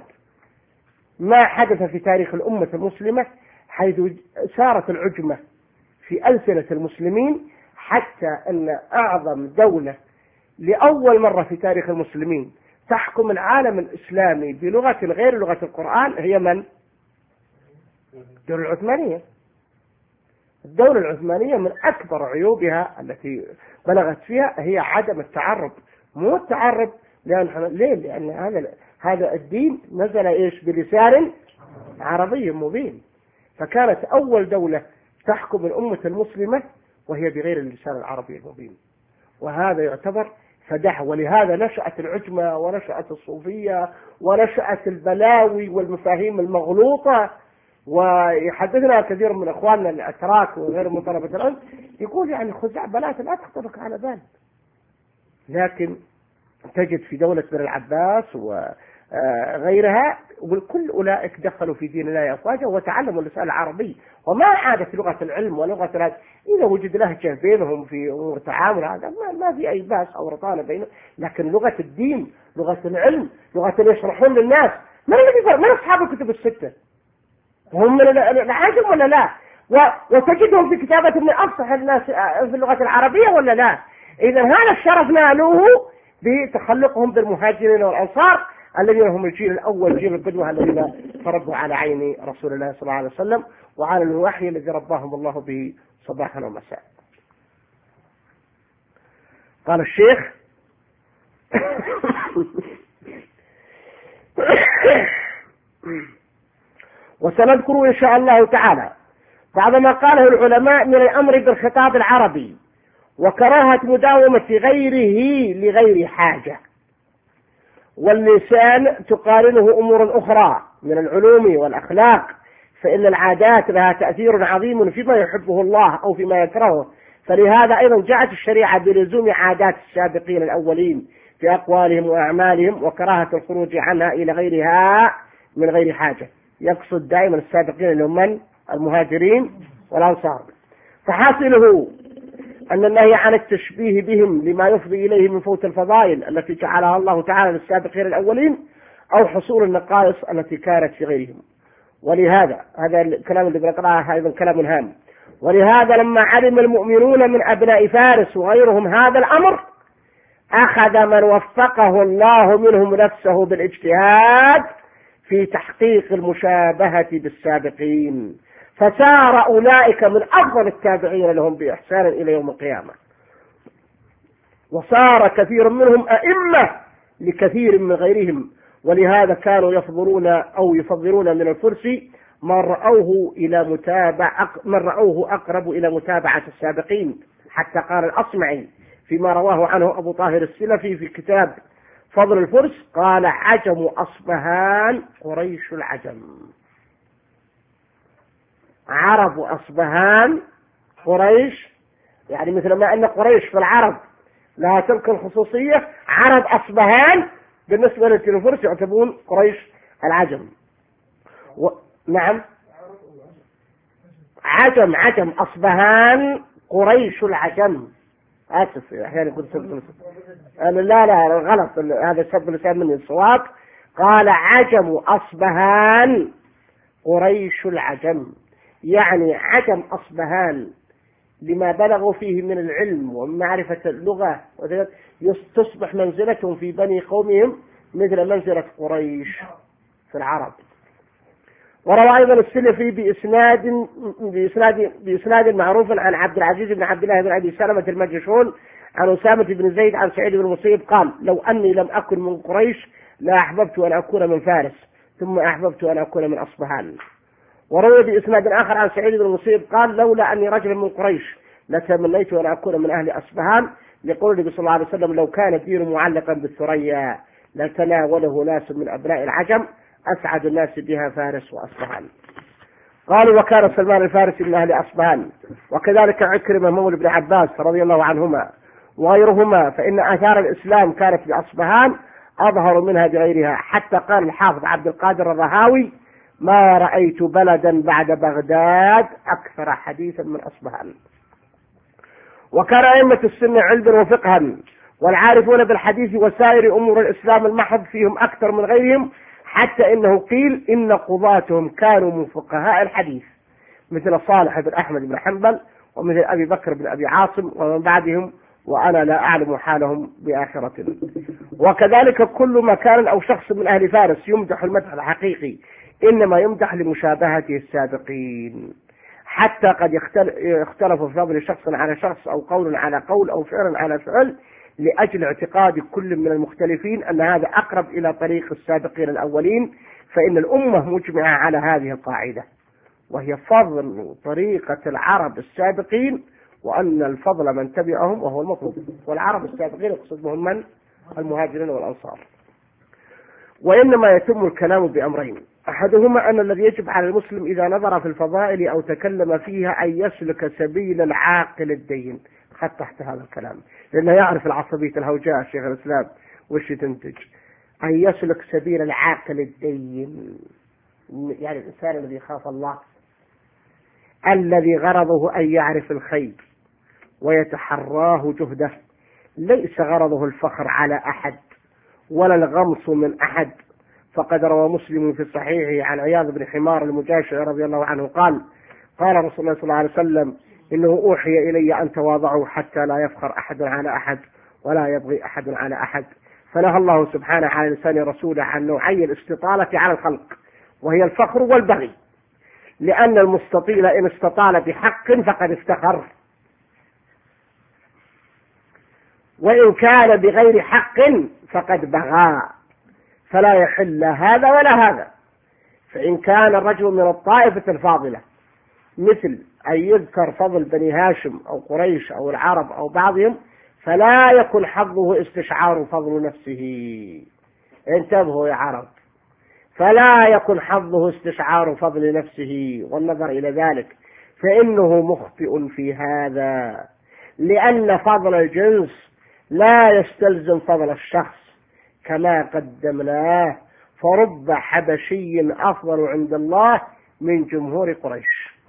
ما حدث في تاريخ الأمة المسلمة، حيث سارت العجمة في ألسنة المسلمين، حتى أن أعظم دولة لأول مرة في تاريخ المسلمين تحكم العالم الإسلامي بلغة غير لغة القرآن هي من؟ الدولة العثمانية. الدولة العثمانية من أكبر عيوبها التي بلغت فيها هي عدم التعرب. مو التعرب لأن ليه؟ لأن هذا هذا الدين نزل إيش؟ بلسان عربي مبين. فكانت أول دولة تحكم الأمة المسلمة وهي بغير اللسان العربي المبين، وهذا يعتبر فدحة. ولهذا نشأت العجمة ونشأت الصوفية ونشأت البلاوي والمفاهيم المغلوطة. ويحدثنا كثير من اخواننا الاتراك وغير من طلبة العلم يقول يعني خزعبلات لا تخطرك على بال، لكن تجد في دولة بن العباس وغيرها وكل أولئك دخلوا في دين الله أفواجا وتعلموا اللسان العربي، وما عادت لغة العلم ولغة الهدى. إذا وجد لهجة بينهم في أمور التعامل هذا ما في أي باس أو رطانة بينهم، لكن لغة الدين، لغة العلم، لغة اللي يشرحون للناس، من الذي من أصحاب الكتب الستة؟ هم من العجم ولا لا؟ وتجدهم في كتابة من أفصح الناس في اللغة العربية ولا لا؟ إذا هذا الشرف نالوه بتخلقهم بالمهاجرين والأنصار الذين هم الجيل الأول، جيل القدوة الذين تربوا على عين رسول الله صلى الله عليه وسلم وعلى الوحي الذي رباهم الله به صباحا ومساء. قال الشيخ: وسنذكر إن شاء الله تعالى بعض ما قاله العلماء من الأمر بالخطاب العربي وكراهة مداومة غيره لغير حاجة، واللسان تقارنه أمور أخرى من العلوم والأخلاق، فإن العادات لها تأثير عظيم فيما يحبه الله أو فيما يكرهه. فلهذا أيضا جاءت الشريعة بلزوم عادات السابقين الأولين في أقوالهم وأعمالهم وكراهة الخروج عنها إلى غيرها من غير حاجة. يقصد دائما السابقين اللي هم من؟ المهاجرين والأنصار. فحاصله أن النهي عن التشبيه بهم لما يفضي إليه من فوت الفضائل التي جعلها الله تعالى للسابقين الأولين، أو حصول النقائص التي كانت في غيرهم. ولهذا هذا الكلام اللي بنقرأه أيضا كلام هام. ولهذا لما علم المؤمنون من أبناء فارس وغيرهم هذا الأمر، أخذ من وفقه الله منهم نفسه بالاجتهاد في تحقيق المشابهة بالسابقين، فسار أولئك من أفضل التابعين لهم بإحسان إلى يوم القيامة، وصار كثير منهم أئمة لكثير من غيرهم. ولهذا كانوا يفضلون أو يفضلون من الفرس من رأوه إلى متابعة من رأوه أقرب إلى متابعة السابقين، حتى قال الأصمعي فيما رواه عنه أبو طاهر السلفي في كتاب فضل الفرس، قال: عجم أصبهان قريش العجم. عرب أصبهان قريش، يعني مثل ما أن قريش في العرب لها تلك الخصوصية، عرب أصبهان بالنسبة للفرس يعتبرون قريش العجم. و... نعم عجم عجم أصبهان قريش العجم. آسف أحيانا كنت سبب لا لا غلط، هذا سبب لسان مني الصواب. قال: عجم أصبهان قريش العجم، يعني عجم أصبهان لما بلغوا فيه من العلم ومعرفة اللغة، تصبح منزلتهم في بني قومهم مثل منزلة قريش في العرب. وروى أيضا السلفي بإسناد بإسناد بإسناد معروف عن عبد العزيز بن عبد الله بن أبي سلمة المجشون عن أسامة بن زيد عن سعيد بن المسيب قال: لو أني لم أكن من قريش لا أحببت أن أكون من فارس، ثم أحببت أن أكون من أصبهان. وروي بإسناد آخر عن سعيد بن المسيب قال: لولا أني رجل من قريش لتمنيت أن أكون من أهل أصبهان، لقول النبي صلى الله عليه وسلم: لو كان الدين معلقا بالثريا لتناوله ناس من أبناء العجم أسعد الناس بها فارس وأصبهان. قالوا: وكان سلمان الفارسي من أهل أصبهان، وكذلك عكرمة مولى ابن عباس رضي الله عنهما وغيرهما، فإن آثار الإسلام كانت بأصبهان أظهر منها بغيرها، حتى قال الحافظ عبد القادر الرهاوي: ما رأيت بلدا بعد بغداد أكثر حديثا من أصبهان. وكان أئمة السنة علما وفقها والعارفون بالحديث وسائر أمور الإسلام المحض فيهم أكثر من غيرهم، حتى إنه قيل إن قضاتهم كانوا من فقهاء الحديث مثل صالح بن أحمد بن حنبل ومثل أبي بكر بن أبي عاصم ومن بعدهم، وأنا لا أعلم حالهم بآخرة. وكذلك كل مكان أو شخص من أهل فارس يمدح المدح الحقيقي إنما يمدح لمشابهته السابقين، حتى قد يختلف في فضل شخص على شخص أو قول على قول أو فعل على فعل، لأجل اعتقاد كل من المختلفين أن هذا أقرب إلى طريق السابقين الأولين. فإن الأمة مجمعة على هذه القاعدة، وهي فضل طريقة العرب السابقين، وأن الفضل من تبعهم وهو المطلوب. والعرب السابقين يقصد بهم من؟ المهاجرين والأنصار. وإنما يتم الكلام بأمرين: أحدهما أن الذي يجب على المسلم إذا نظر في الفضائل أو تكلم فيها أن يسلك سبيل العاقل الدين. خد تحت هذا الكلام لأنه يعرف العصبية الهوجاء شيخ الإسلام وش تنتج. أن يسلك سبيل العاقل الدين، يعني الإنسان الذي يخاف الله، الذي غرضه أن يعرف الخير ويتحراه جهده، ليس غرضه الفخر على أحد ولا الغمص من أحد. فقد روى مسلم في صحيحه عن عياض بن حمار المجاشع رضي الله عنه قال: قال رسول الله صلى الله عليه وسلم: إنه أوحي إلي أن تواضعوا حتى لا يفخر أحد على أحد ولا يبغي أحد على أحد. فنهى الله سبحانه على لسان رسوله عن نوعي الاستطالة على الخلق، وهي الفخر والبغي، لأن المستطيل إن استطال بحق فقد افتخر، وإن كان بغير حق فقد بغى، فلا يحل هذا ولا هذا. فإن كان الرجل من الطائفة الفاضلة مثل أن يذكر فضل بني هاشم أو قريش أو العرب أو بعضهم، فلا يكن حظه استشعار فضل نفسه. انتبهوا يا عرب، فلا يكن حظه استشعار فضل نفسه والنظر إلى ذلك، فإنه مخطئ في هذا، لأن فضل الجنس لا يستلزم فضل الشخص كما قدمناه. فرب حبشي أفضل عند الله من جمهور قريش.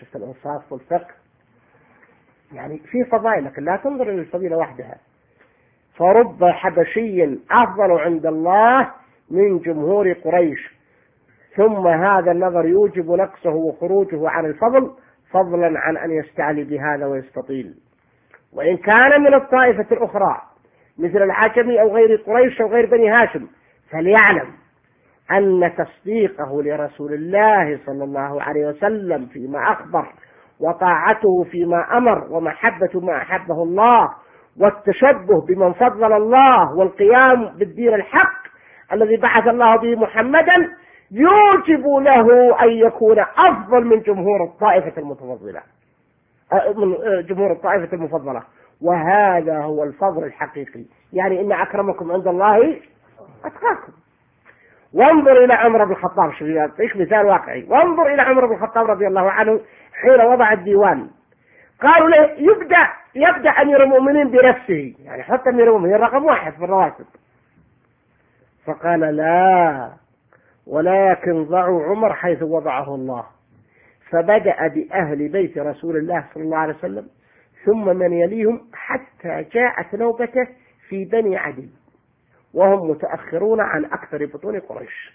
شفت الإنصاف والفقه، يعني في فضائل، لكن لا تنظر إلى الفضيلة وحدها. فرب حبشي أفضل عند الله من جمهور قريش، ثم هذا النظر يوجب نقصه وخروجه عن الفضل، فضلا عن أن يستعلي بهذا ويستطيل. وإن كان من الطائفة الأخرى مثل العجمي أو غير قريش أو غير بني هاشم، فليعلم أن تصديقه لرسول الله صلى الله عليه وسلم فيما أخبر، وطاعته فيما أمر، ومحبة ما أحبه الله، والتشبه بمن فضل الله، والقيام بالدين الحق الذي بعث الله به محمدا، يوجب له أن يكون أفضل من جمهور الطائفة المتفضلة، من جمهور الطائفة المفضلة. وهذا هو الفضل الحقيقي، يعني إن أكرمكم عند الله أتقاكم. وانظر إلى عمر بن الخطاب، شوف يعطيك مثال واقعي. وانظر إلى عمر بن الخطاب رضي الله عنه حين وضع الديوان، قالوا له يبدأ يبدأ أمير المؤمنين بنفسه، يعني حتى أمير المؤمنين رقم واحد في الرواتب. فقال لا، ولكن ضعوا عمر حيث وضعه الله. فبدأ بأهل بيت رسول الله صلى الله عليه وسلم، ثم من يليهم، حتى جاءت نوبته في بني عدي، وهم متأخرون عن أكثر بطون قريش.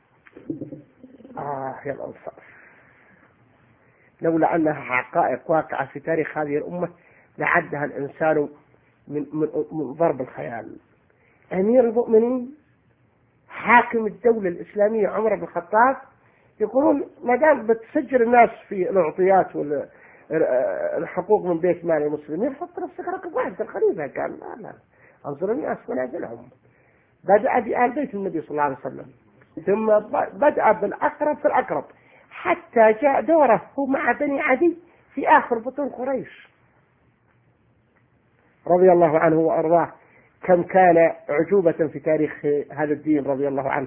آه يا الأنصار، لولا أنها حقائق واقعة في تاريخ هذه الأمة لعدها الإنسان من, من, من ضرب الخيال. أمير المؤمنين حاكم الدولة الإسلامية عمر بن الخطاب يقولون ما دام بتسجل الناس في الأعطيات والحقوق من بيت مال المسلمين، حط نفسك رقم واحد. الخليفة قال لا لا، أنظر الناس ونازلهم. بدأ بآل بيت النبي صلى الله عليه وسلم، ثم بدأ بالأقرب في الأقرب، حتى جاء دوره هو مع بني عدي في آخر بطون قريش رضي الله عنه وأرضاه. كم كان عجوبة في تاريخ هذا الدين رضي الله عنه.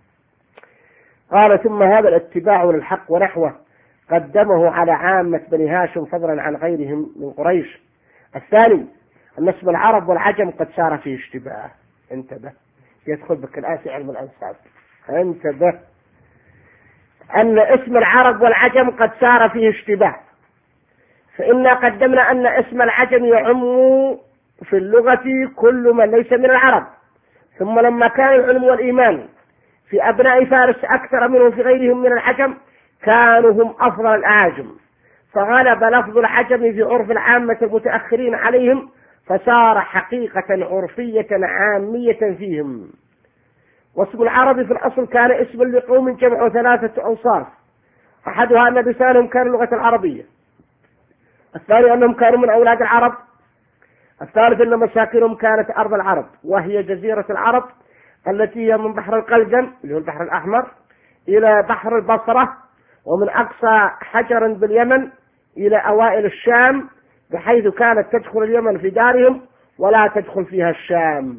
قال ثم هذا الاتباع للحق ونحوه قدمه على عامة بني هاشم فضلا عن غيرهم من قريش. الثاني أن اسم العرب والعجم قد صار فيه اشتباه. انتبه، يدخل بك الآن في علم الأنساب. انتبه أن اسم العرب والعجم قد صار فيه اشتباه، فإنا قدمنا أن اسم العجم يعم في اللغة كل من ليس من العرب، ثم لما كان العلم والإيمان في أبناء فارس أكثر منهم في غيرهم من العجم، كانوا هم أفضل الأعاجم، فغلب لفظ العجم في عرف العامة المتأخرين عليهم، فصار حقيقة عرفية عامية فيهم. واسم العرب في الأصل كان اسم لقوم جمعوا ثلاثة أوصاف، أحدها أن لسانهم كان اللغة العربية، الثاني أنهم كانوا من أولاد العرب، الثالث أن مساكنهم كانت أرض العرب، وهي جزيرة العرب التي هي من بحر القلزم اللي هو البحر الأحمر إلى بحر البصرة، ومن أقصى حجر باليمن إلى أوائل الشام، بحيث كانت تدخل اليمن في دارهم ولا تدخل فيها الشام.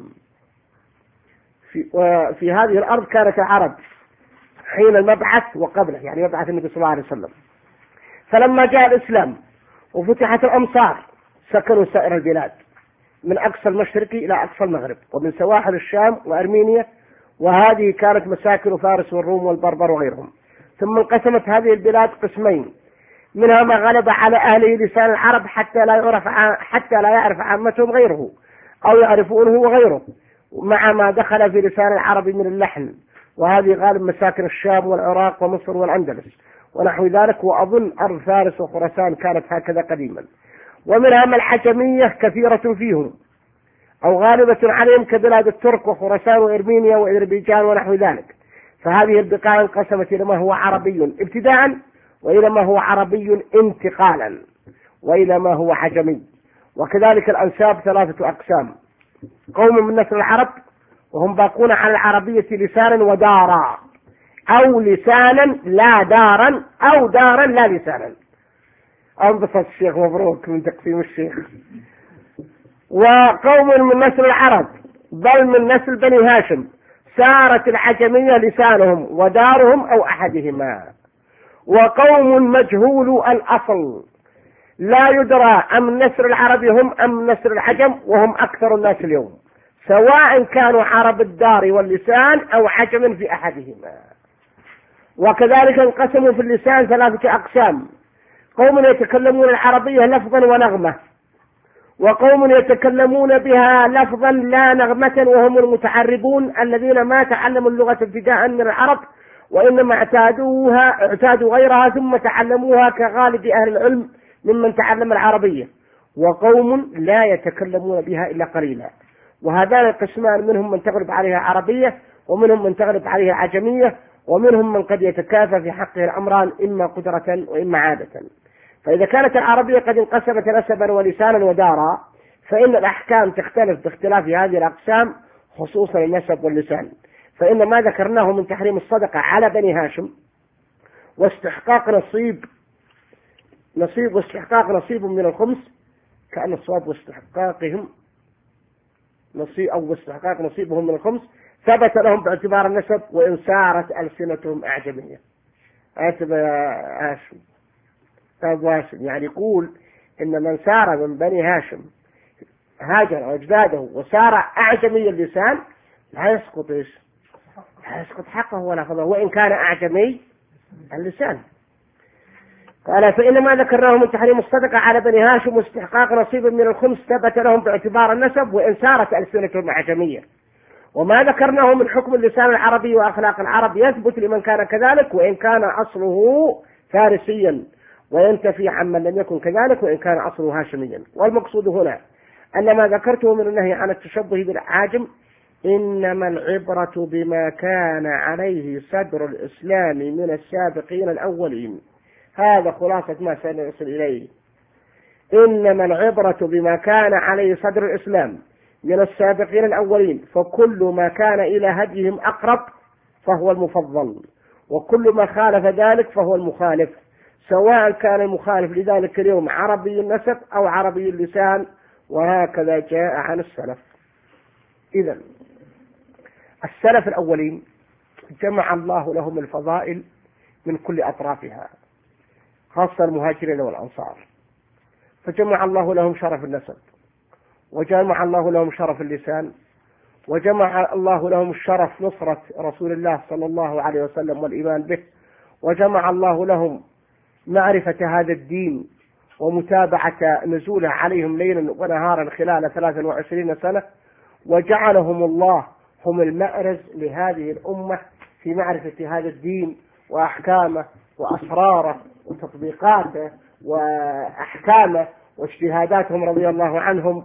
في, وفي هذه الأرض كانت العرب حين المبعث وقبله، يعني مبعث النبي صلى الله عليه وسلم. فلما جاء الإسلام وفتحت الأمصار سكنوا سائر البلاد من أقصى المشرق إلى أقصى المغرب، ومن سواحل الشام وأرمينيا، وهذه كانت مساكن فارس والروم والبربر وغيرهم. ثم انقسمت هذه البلاد قسمين، منها ما غلب على أهله لسان العرب حتى لا يعرف حتى لا يعرف عامتهم غيره أو يعرفونه وغيره، مع ما دخل في لسان العرب من اللحن، وهذه غالب مساكن الشام والعراق ومصر والأندلس ونحو ذلك، وأظن أرض فارس وخراسان كانت هكذا قديما. ومنها ما الحجمية كثيرة فيهم أو غالبة عليهم كبلاد الترك وخراسان وإرمينيا وإذربيجان ونحو ذلك. فهذه البقاع انقسمت إلى ما هو عربي ابتداء، وإلى ما هو عربي انتقالا، وإلى ما هو عجمي. وكذلك الأنساب ثلاثة أقسام: قوم من نسل العرب وهم باقون على العربية لسانا ودارا، أو لسانا لا دارا، أو دارا لا لسانا. أنبسط الشيخ، مبروك من تقسيم الشيخ. وقوم من نسل العرب بل من نسل بني هاشم سارت العجمية لسانهم ودارهم أو أحدهما. وقوم مجهول الأصل لا يدرى أم نسل العرب هم أم نسل العجم، وهم أكثر الناس اليوم، سواء كانوا عرب الدار واللسان أو عجم في أحدهما. وكذلك انقسموا في اللسان ثلاثة أقسام: قوم يتكلمون العربية لفظا ونغمة، وقوم يتكلمون بها لفظا لا نغمة وهم المتعربون الذين ما تعلموا اللغة ابتداء من العرب، وإنما اعتادوها اعتادوا غيرها ثم تعلموها كغالب أهل العلم ممن تعلم العربية. وقوم لا يتكلمون بها إلا قليلا. وهذان القسمان منهم من تغلب عليها عربية، ومنهم من تغلب عليها عجمية، ومنهم من قد يتكافى في حقه الأمران إما قدرة وإما عادة. فإذا كانت العربية قد انقسمت نسبا ولسانا ودارا، فإن الأحكام تختلف باختلاف هذه الأقسام، خصوصا النسب واللسان. فإن ما ذكرناه من تحريم الصدقة على بني هاشم واستحقاق نصيب نصيب واستحقاق نصيب من الخمس، كأن الصواب واستحقاقهم نصيب أو واستحقاق نصيبهم من الخمس، ثبت لهم باعتبار النسب وإن سارت ألسنتهم أعجمية. أتبع هاشم طيب هاشم يعني يقول إن من سار من بني هاشم هاجر أجداده وسار أعجمي اللسان لا يسقط إيش؟ لا يسقط حقه ولا فضله وإن كان أعجمي اللسان. قال فإن ما ذكرناه من تحريم الصدقة على بني هاشم واستحقاق نصيب من الخمس ثبت لهم باعتبار النسب وإن سارت ألسنتهم أعجمية. وما ذكرناه من حكم اللسان العربي وأخلاق العرب يثبت لمن كان كذلك وإن كان أصله فارسيا، وينتفي عمن لم يكن كذلك وإن كان أصله هاشميا. والمقصود هنا أن ما ذكرته من النهي عن التشبه بالعاجم إنما العبرة بما كان عليه صدر الإسلام من السابقين الأولين. هذا خلاصة ما سنصل إليه. إنما العبرة بما كان عليه صدر الإسلام من السابقين الأولين، فكل ما كان إلى هديهم أقرب فهو المفضل، وكل ما خالف ذلك فهو المخالف، سواء كان المخالف لذلك اليوم عربي النسب أو عربي اللسان، وهكذا جاء عن السلف. إذن السلف الأولين جمع الله لهم الفضائل من كل أطرافها، خاصة المهاجرين والأنصار، فجمع الله لهم شرف النسب، وجمع الله لهم شرف اللسان، وجمع الله لهم الشرف نصرة رسول الله صلى الله عليه وسلم والإيمان به، وجمع الله لهم معرفة هذا الدين ومتابعة نزوله عليهم ليلا ونهارا خلال ثلاث وعشرين سنة، وجعلهم الله هم المأرز لهذه الأمة في معرفة هذا الدين وأحكامه وأسراره وتطبيقاته وأحكامه واجتهاداتهم رضي الله عنهم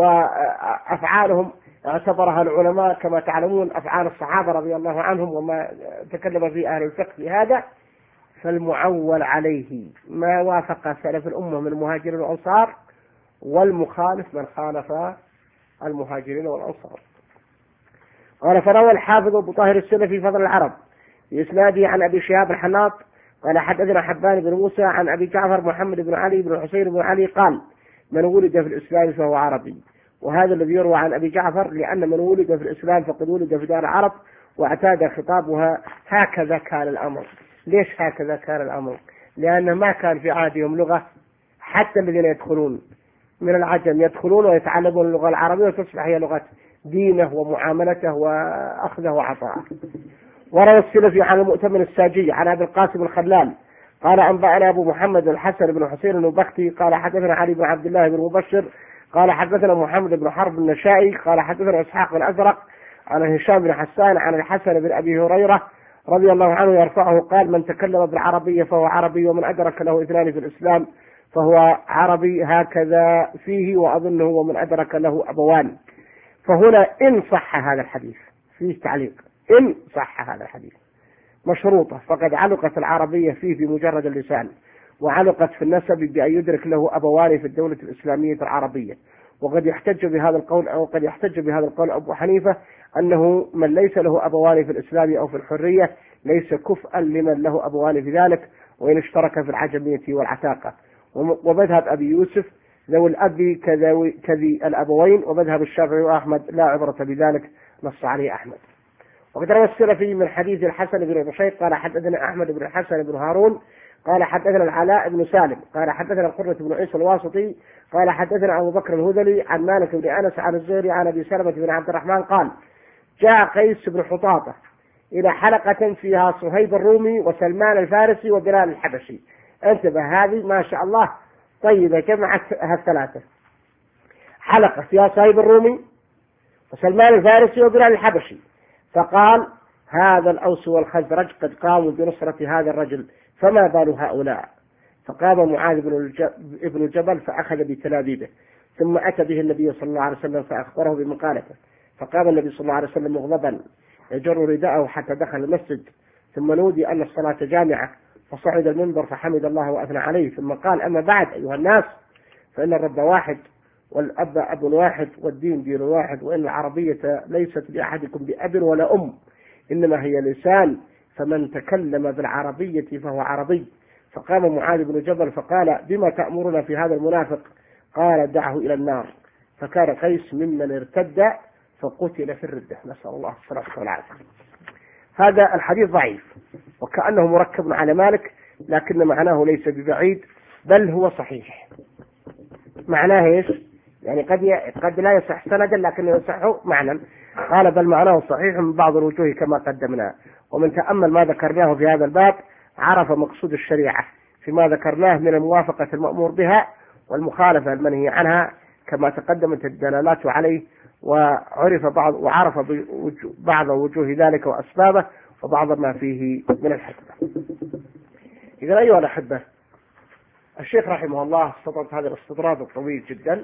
وأفعالهم اعتبرها العلماء كما تعلمون أفعال الصحابة رضي الله عنهم وما تكلم فيه أهل الفقه في هذا. فالمعول عليه ما وافق سلف الأمة من المهاجرين والأنصار، والمخالف من خالف المهاجرين والأنصار. قال فروى الحافظ أبو طاهر السلفي في فضل العرب بإسناده عن أبي شهاب الحناط قال حدثنا حبان بن موسى عن أبي جعفر محمد بن علي بن حسين بن علي قال من ولد في الإسلام فهو عربي. وهذا الذي يروى عن أبي جعفر لأن من ولد في الإسلام فقد ولد في دار العرب، واعتاد خطابها هكذا كان الأمر. ليش هكذا كان الأمر؟ لأن ما كان في عادهم لغة، حتى الذين يدخلون من العجم يدخلون ويتعلمون اللغة العربية وتصبح هي لغة دينه ومعاملته وأخذه وعطاءه. وروى السلفي عن المؤتمن الساجي عن أبي القاسم الخلال قال أنبأنا أبو محمد الحسن بن حسين النبختي قال حدثنا علي بن عبد الله بن مبشر قال حدثنا محمد بن حرب النشائي قال حدثنا إسحاق بن أزرق عن هشام بن حسان عن الحسن بن أبي هريرة رضي الله عنه يرفعه قال من تكلم بالعربية فهو عربي، ومن أدرك له اثنان في الإسلام فهو عربي هكذا فيه، وأظنه ومن أدرك له أبوان. فهنا إن صح هذا الحديث فيه تعليق، إن صح هذا الحديث مشروطة، فقد علقت العربية فيه بمجرد اللسان، وعلقت في النسب بأن يدرك له أبوان في الدولة الإسلامية العربية. وقد يحتج بهذا القول أو قد يحتج بهذا القول أبو حنيفة أنه من ليس له أبوان في الإسلام أو في الحرية ليس كفءا لمن له أبوان في ذلك وإن اشترك في العجمية والعتاقة. ومذهب أبي يوسف ذوي الأب كذي الأبوين، ومذهب الشافعي وأحمد لا عبرة بذلك، نص عليه أحمد. وقد روى السلفي من حديث الحسن بن رشيد قال حدثنا أحمد بن الحسن بن هارون قال حدثنا العلاء بن سالم قال حدثنا القرة بن عيسى الواسطي قال حدثنا أبو بكر الهذلي عن مالك بن أنس عن الزهري عن أبي سلمة بن عبد الرحمن قال جاء قيس بن حطاطة إلى حلقة فيها صهيب الرومي وسلمان الفارسي وبلال الحبشي. انتبه، هذه ما شاء الله طيبة جمعت هالثلاثة، حلقة فيها صهيب الرومي وسلمان الفارسي وبلال الحبشي، فقال هذا الأوس والخزرج قد قاموا بنصرة هذا الرجل فما بال هؤلاء. فقام معاذ بن الجبل فأخذ بتلابيبه، ثم أتى به النبي صلى الله عليه وسلم فأخبره بمقالته، فقام النبي صلى الله عليه وسلم مغضبا يجر رداءه حتى دخل المسجد، ثم نودي أن الصلاة جامعة، فصعد المنبر فحمد الله وأثنى عليه، ثم قال أما بعد أيها الناس، فإن الرب واحد والأب أب واحد والدين دين واحد، وإن العربية ليست لأحدكم بأب ولا أم، إنما هي لسان، فمن تكلم بالعربية فهو عربي. فقام معاذ بن جبل فقال بما تأمرنا في هذا المنافق؟ قال دعه إلى النار. فكان قيس ممن ارتد فقتل في الردة، نسأل الله السلامة والعافية. هذا الحديث ضعيف وكأنه مركب على مالك، لكن معناه ليس ببعيد بل هو صحيح. معناه ايش؟ يعني قد ي... قد لا يصح سندا لكنه يصح معنى. قال بل معناه صحيح من بعض الوجوه كما قدمنا. ومن تأمل ما ذكرناه في هذا الباب عرف مقصود الشريعة فيما ذكرناه من الموافقة المأمور بها والمخالفة المنهي عنها كما تقدمت الدلالات عليه، وعرف بعض وعرف بعض وجوه ذلك وأسبابه وبعض ما فيه من الحكمة. إذا أيها الأحبة، الشيخ رحمه الله استطرد هذا الاستطراد الطويل جدا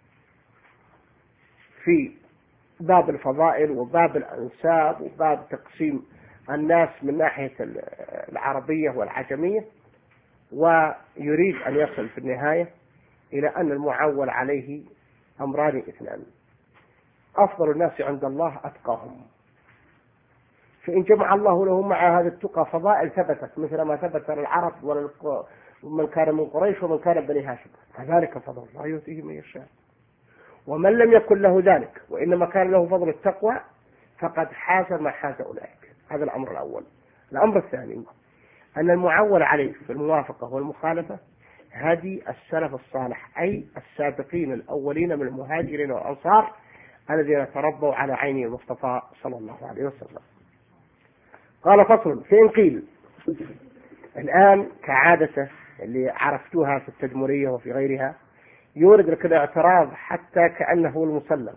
في باب الفضائل وباب الأنساب وباب تقسيم الناس من ناحية العربية والعجمية، ويريد أن يصل في النهاية إلى أن المعول عليه أمران اثنان: أفضل الناس عند الله أتقاهم، فإن جمع الله له مع هذا التقى فضائل ثبتت مثل ما ثبت للعرب ومن كان من قريش ومن كان بني هاشم، فذلك فضل الله يؤتيه من يشاء. ومن لم يكن له ذلك وإنما كان له فضل التقوى فقد حاز ما حاز أولئك. هذا الأمر الأول. الأمر الثاني أن المعول عليه في الموافقة والمخالفة هدي السلف الصالح، أي السابقين الأولين من المهاجرين والأنصار الذين تربوا على عين المصطفى صلى الله عليه وسلم. قال فصل: فإن قيل، الآن كعادته اللي عرفتوها في التدمرية وفي غيرها يورد لك الاعتراض حتى كأنه المسلم.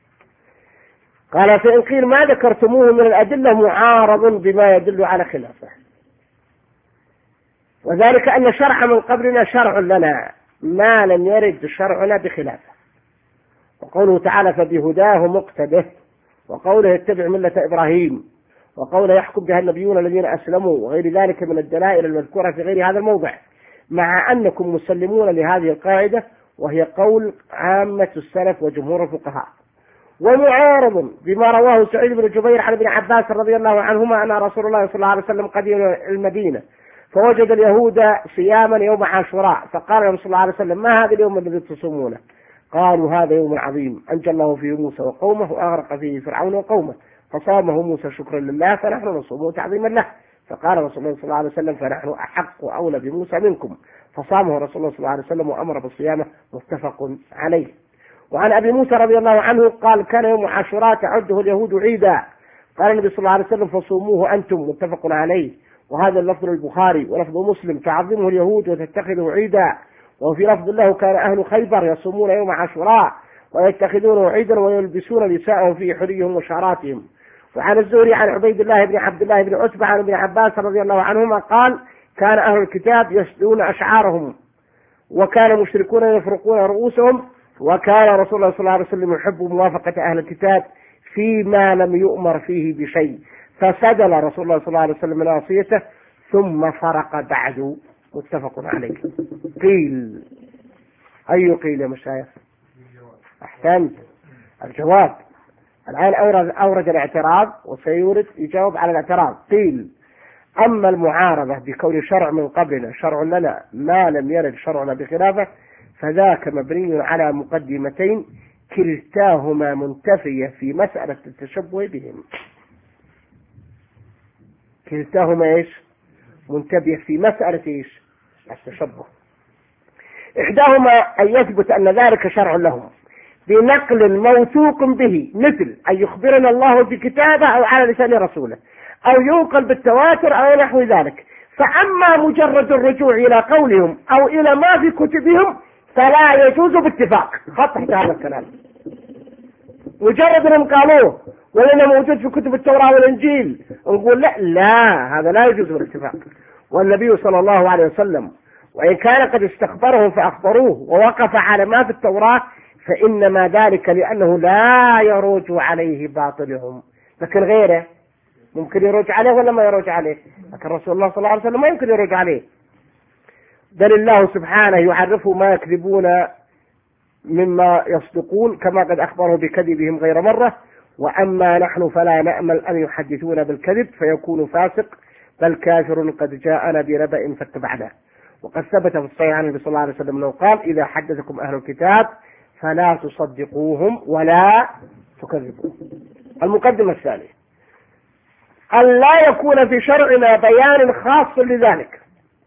قال: فإن قيل ما ذكرتموه من الأدلة معارض بما يدل على خلافه، وذلك أن شرع من قبلنا شرع لنا ما لم يرد شرعنا بخلافه، وقوله تعالى فبهداه مقتده، وقوله اتبع ملة إبراهيم، وقوله يحكم بها النبيون الذين أسلموا، وغير ذلك من الدلائل المذكورة في غير هذا الموضع، مع أنكم مسلمون لهذه القاعدة وهي قول عامة السلف وجمهور الفقهاء. ومعارض بما رواه سعيد بن جبير عن ابن عباس رضي الله عنهما أن رسول الله صلى الله عليه وسلم قدم المدينة فوجد اليهود صياما يوم عاشوراء، فقال لهم صلى الله عليه وسلم: ما هذا اليوم الذي تصومونه؟ قالوا: هذا يوم عظيم أنجى الله فيه موسى وقومه وأغرق فيه فرعون وقومه، فصامه موسى شكرا لله فنحن نصومه تعظيما له. فقال رسول الله صلى الله عليه وسلم: فنحن أحق وأولى بموسى منكم، فصامه رسول الله صلى الله عليه وسلم وأمر بالصيامه، متفق عليه. وعن أبي موسى رضي الله عنه قال: كان يوم عاشوراء تعده اليهود عيدا، قال النبي صلى الله عليه وسلم: فصوموه أنتم، متفق عليه. وهذا اللفظ البخاري. ولفظ مسلم: تعظمه اليهود وتتخذه عيدا. وفي لفظ الله: كان أهل خيبر يصومون يوم عاشوراء ويتخذونه عيدا ويلبسون نساءهم في حليهم وشعراتهم. وعن الزهري عن عبيد الله بن عبد الله بن عتبة عن ابن عباس رضي الله عنهما قال: كان أهل الكتاب يسدون أشعارهم، وكان المشركون يفرقون رؤوسهم، وكان رسول الله صلى الله عليه وسلم يحب موافقة أهل الكتاب فيما لم يؤمر فيه بشيء، فسدل رسول الله صلى الله عليه وسلم ناصيته ثم فرق بعد، متفق عليه. قيل، أي قيل يا مشايخ؟ أحسنت، الجواب. الآن أورد, أورد الاعتراض وسيورد يجاوب على الاعتراض. قيل: أما المعارضة بكون شرع من قبلنا شرع لنا ما لم يرد شرعنا بخلافه فذاك مبني على مقدمتين كلتاهما منتفية في مسألة التشبه بهم. كلتاهما إيش؟ منتبه في مسألة إيش؟ التشبه. إحداهما أن يثبت أن ذلك شرع لهم بنقل موثوق به، مثل أن يخبرنا الله بكتابه أو على لسان رسوله، أو ينقل بالتواتر أو نحو ذلك، فأما مجرد الرجوع إلى قولهم أو إلى ما في كتبهم فلا يجوز باتفاق. خط تحت هذا الكلام. مجرد أنهم قالوه ولنا موجود في كتب التوراة والإنجيل نقول لا لا هذا لا يجوز بالاتفاق. والنبي صلى الله عليه وسلم وإن كان قد استخبرهم فأخبروه ووقف على ما في التوراة فإنما ذلك لأنه لا يروج عليه باطلهم، لكن غيره ممكن يروج عليه ولا ما يروج عليه، لكن رسول الله صلى الله عليه وسلم ما يمكن يروج عليه. بل الله سبحانه يعرفه ما يكذبون مما يصدقون كما قد أخبره بكذبهم غير مرة. وأما نحن فلا نأمل أن يحدثون بالكذب فيكون فاسق بل كافر قد جاءنا بنبأ فاتبعناه. وقد ثبت في الصحيح عن النبي صلى الله عليه وسلم أنه قال إذا حدثكم أهل الكتاب فلا تصدقوهم ولا تكذبوهم. المقدمة الثانية أن لا يكون في شرعنا بيان خاص لذلك.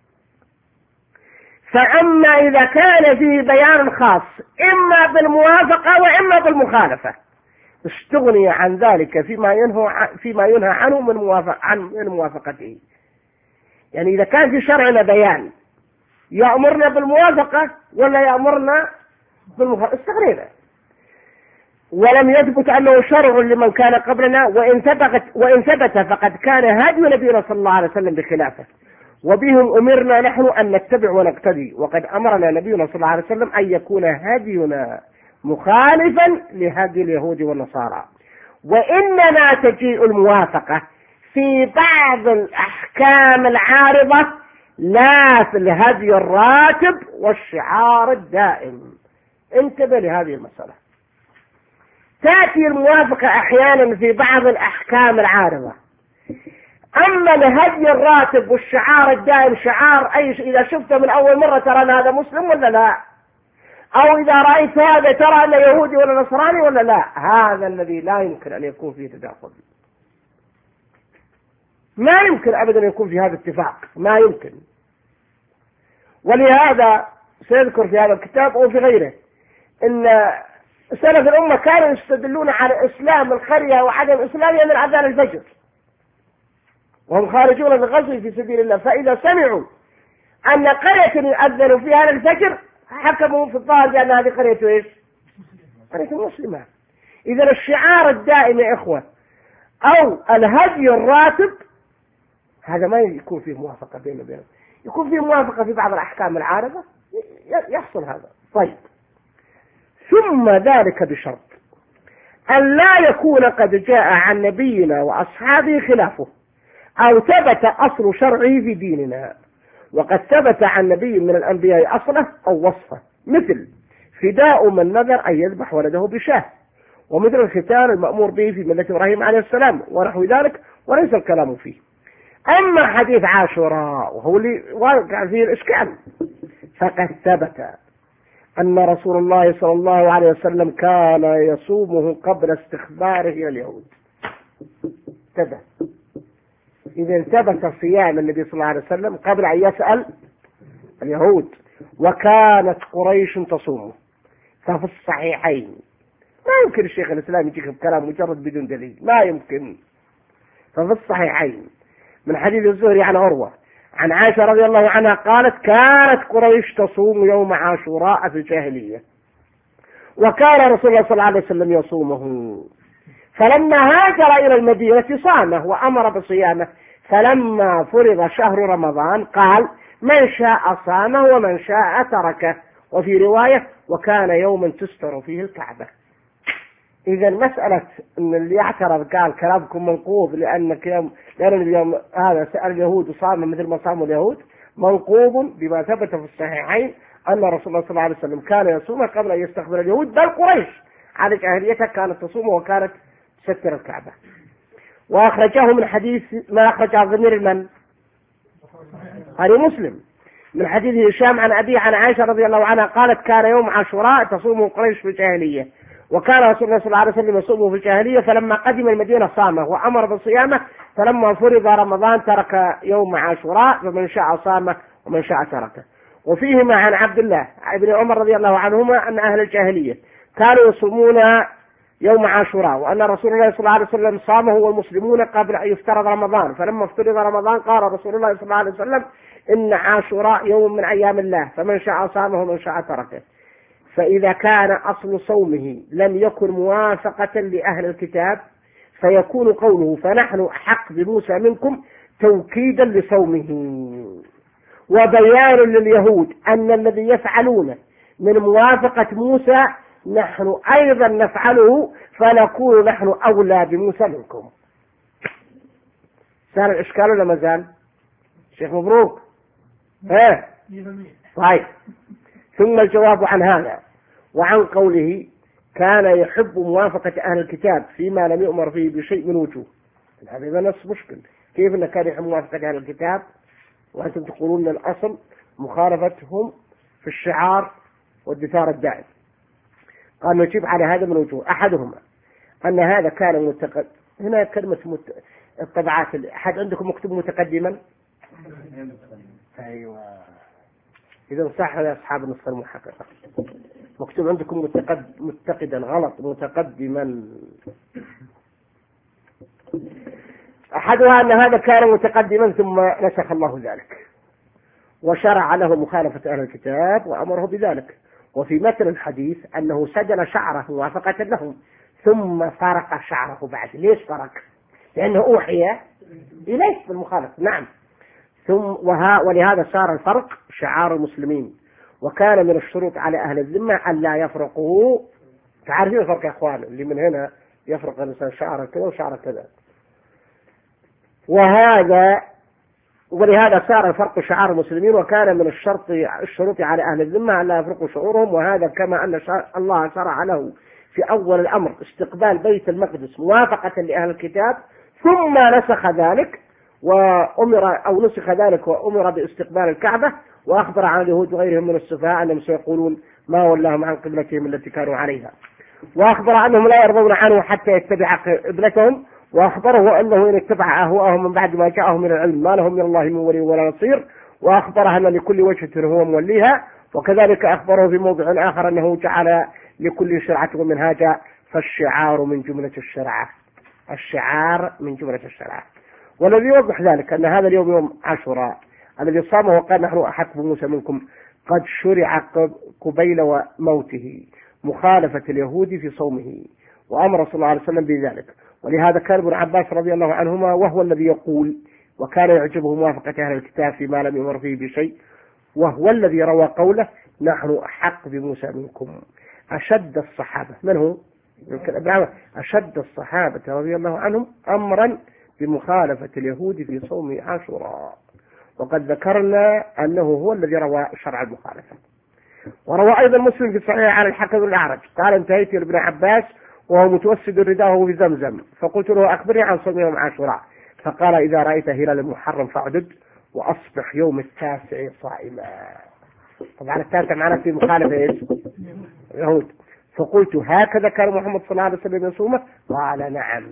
فأما إذا كان فيه بيان خاص إما بالموافقة وإما بالمخالفة استغني عن ذلك فيما ينهى فيما ينهى عنه من موافق عن من موافقته. يعني إذا كان في شرعنا بيان يأمرنا بالموافقة ولا يأمرنا بالمخالفة استغنينا. ولم يثبت أنه شرع لمن كان قبلنا، وإن ثبت وإن ثبت فقد كان هدي نبينا صلى الله عليه وسلم بخلافه، وبهم أمرنا نحن أن نتبع ونقتدي. وقد أمرنا نبينا صلى الله عليه وسلم أن يكون هدينا مخالفا لهدي اليهود والنصارى. وإنما تجيء الموافقة في بعض الأحكام العارضة لا في الهدي الراتب والشعار الدائم. انتبه لهذه المسألة. تأتي الموافقة أحيانا في بعض الأحكام العارضة، أما الهدي الراتب والشعار الدائم شعار أي إذا شفته من أول مرة ترى أن هذا مسلم ولا لا، أو إذا رأيت هذا ترى أنه يهودي ولا نصراني ولا لا، هذا الذي لا يمكن أن يكون فيه تداخل. ما يمكن أبدا أن يكون في هذا اتفاق، ما يمكن. ولهذا سيذكر في هذا الكتاب أو في غيره أن سلف الأمة كانوا يستدلون على إسلام القرية وعدم إسلامها من أذان الفجر وهم خارجون للغزو في سبيل الله، فإذا سمعوا أن قرية يؤذن فيها الفجر حكموا في الظاهر بأن هذه قرية إيش؟ قرية مسلمة. إذا الشعار الدائم يا إخوة أو الهدي الراتب هذا ما يكون فيه موافقة بينه وبينه، يكون فيه موافقة في بعض الأحكام العارضة يحصل هذا. طيب، ثم ذلك بشرط أن لا يكون قد جاء عن نبينا وأصحابه خلافه أو ثبت أصل شرعه في ديننا. وقد ثبت عن نبي من الأنبياء أصله أو وصفه، مثل فداء من نذر أن يذبح ولده بشاه، ومثل الختان المأمور به في ملة إبراهيم عليه السلام ونحو ذلك، وليس الكلام فيه. أما حديث عاشوراء وهو اللي واقع فيه الإشكال فقد ثبت أن رسول الله صلى الله عليه وسلم كان يصومه قبل استخباره إلى اليهود. ثبت. إذا ثبت صيام النبي صلى الله عليه وسلم قبل أن يسأل اليهود، وكانت قريش تصومه، ففي الصحيحين. ما يمكن الشيخ الإسلام يجيك بكلام مجرد بدون دليل، ما يمكن. ففي الصحيحين من حديث الزهري عن عروة عن عائشة رضي الله عنها قالت كانت قريش تصوم يوم عاشوراء في الجاهلية، وكان رسول الله صلى الله عليه وسلم يصومه، فلما هاجر إلى المدينة صامه وأمر بصيامه، فلما فرض شهر رمضان قال من شاء صامه ومن شاء تركه، وفي رواية وكان يوما تستر فيه الكعبة. إذا مسألة أن اللي يعترض قال كلامكم منقوض لأنك يوم لأن اليوم هذا سأل اليهود وصام مثل ما صاموا اليهود، منقوض بما ثبت في الصحيحين أن رسول الله صلى الله عليه وسلم كان يصوم قبل أن يستخبر اليهود، بل قريش على جاهليتها كانت تصوم وكانت تستر الكعبة. وأخرجه من حديث ما أخرجه ضمير من؟ هذا مسلم من حديث هشام عن أبي عن عائشة رضي الله عنها قالت كان يوم عاشوراء تصوم قريش في الجاهلية، وكان رسول الله صلى الله عليه وسلم يصومه في الجاهلية، فلما قدم المدينة صامه وأمر بصيامه، فلما فرض رمضان ترك يوم عاشوراء، فمن شاء صامه ومن شاء تركه. وفيهما عن عبد الله ابن عمر رضي الله عنهما أن أهل الجاهلية كانوا يصومون يوم عاشوراء، وأن رسول الله صلى الله عليه وسلم صامه والمسلمون قبل أن يفترض رمضان، فلما افترض رمضان قال رسول الله صلى الله عليه وسلم إن عاشوراء يوم من أيام الله فمن شاء صامه ومن شاء تركه. فإذا كان أصل صومه لم يكن موافقة لأهل الكتاب فيكون قوله فنحن أحق بموسى منكم توكيدا لصومه وبيان لليهود أن الذي يفعلون من موافقة موسى نحن أيضا نفعله فنكون نحن أولى بموسى منكم. صار الإشكال ولا ما زال؟ شيخ مبروك. ها طيب. ثم الجواب عن هذا وعن قوله كان يحب موافقة أهل الكتاب فيما لم يؤمر فيه بشيء من وجوه. هذا نص مشكل. كيف أنه كان يحب موافقة أهل الكتاب وأنتم تقولون أن الأصل مخالفتهم في الشعار والدثار الدائم؟ قال نجيب على هذا من وجوه. أحدهما أن هذا كان متقدم. هنا كلمة مت... الطبعات. أحد عندكم مكتوب متقدما؟ أيوة. إذا صح يا أصحاب النص المحققة. مكتوب عندكم متقد... متقدا غلط، متقدما. أحدها أن هذا كان متقدما ثم نسخ الله ذلك وشرع له مخالفة أهل الكتاب وأمره بذلك. وفي متن الحديث أنه سجل شعره موافقة لهم ثم فرق شعره بعد. ليش فرق؟ لأنه أوحي إليه بالمخالفة. نعم. ثم وها ولهذا صار الفرق شعار المسلمين. وكان من الشروط على أهل الذمة أن لا يفرقوا. تعرفين الفرق يا أخوان اللي من هنا يفرق الإنسان شعره كذا وشعره كذا. وهذا ولهذا صار الفرق شعار المسلمين. وكان من الشرط الشروط على أهل الذمة أن لا يفرقوا شعورهم. وهذا كما أن الله شرع له في أول الأمر استقبال بيت المقدس موافقة لأهل الكتاب ثم نسخ ذلك وأمر أو نسخ ذلك وأمر باستقبال الكعبة. وأخبر عن اليهود وغيرهم من السفهاء أنهم سيقولون ما ولاهم عن قبلتهم التي كانوا عليها. وأخبر أنهم لا يرضون عنه حتى يتبع قبلتهم. وأخبره أنه إن اتبع أهواءهم من بعد ما جاءهم من العلم ما لهم من الله من ولي ولا نصير. وأخبره أن لكل وجهة هو موليها. وكذلك أخبره في موضع آخر أنه جعل لكل شرعة ومنهاجا فالشعار من جملة الشرعة. الشعار من جملة الشرعة. والذي يوضح ذلك أن هذا اليوم يوم عاشوراء الذي صامه وقال نحن أحق بموسى منكم قد شرع قبيل موته مخالفة اليهود في صومه وأمر صلى الله عليه وسلم بذلك. ولهذا كان ابن عباس رضي الله عنهما وهو الذي يقول وكان يعجبه موافقة أهل الكتاب فيما لم يمر فيه بشيء وهو الذي روى قوله نحن أحق بموسى منكم. أشد الصحابة من هو؟ أشد الصحابة رضي الله عنهم أمرا بمخالفة اليهود في صوم عاشوراء. وقد ذكرنا أنه هو الذي روى شرع المخالفة. وروى أيضا مسلم في الصحيح عن الحكم بن الأعرج قال انتهيت لابن عباس وهو متوسد رداءه في زمزم فقلت له أخبرني عن صوم يوم عاشوراء فقال إذا رأيت هلال المحرم فاعدد وأصبح يوم التاسع صائما. طبعا التاسع معنا في مخالفة إيش؟ يهود. فقلت هكذا كان محمد صلى الله عليه وسلم يصومه؟ قال نعم.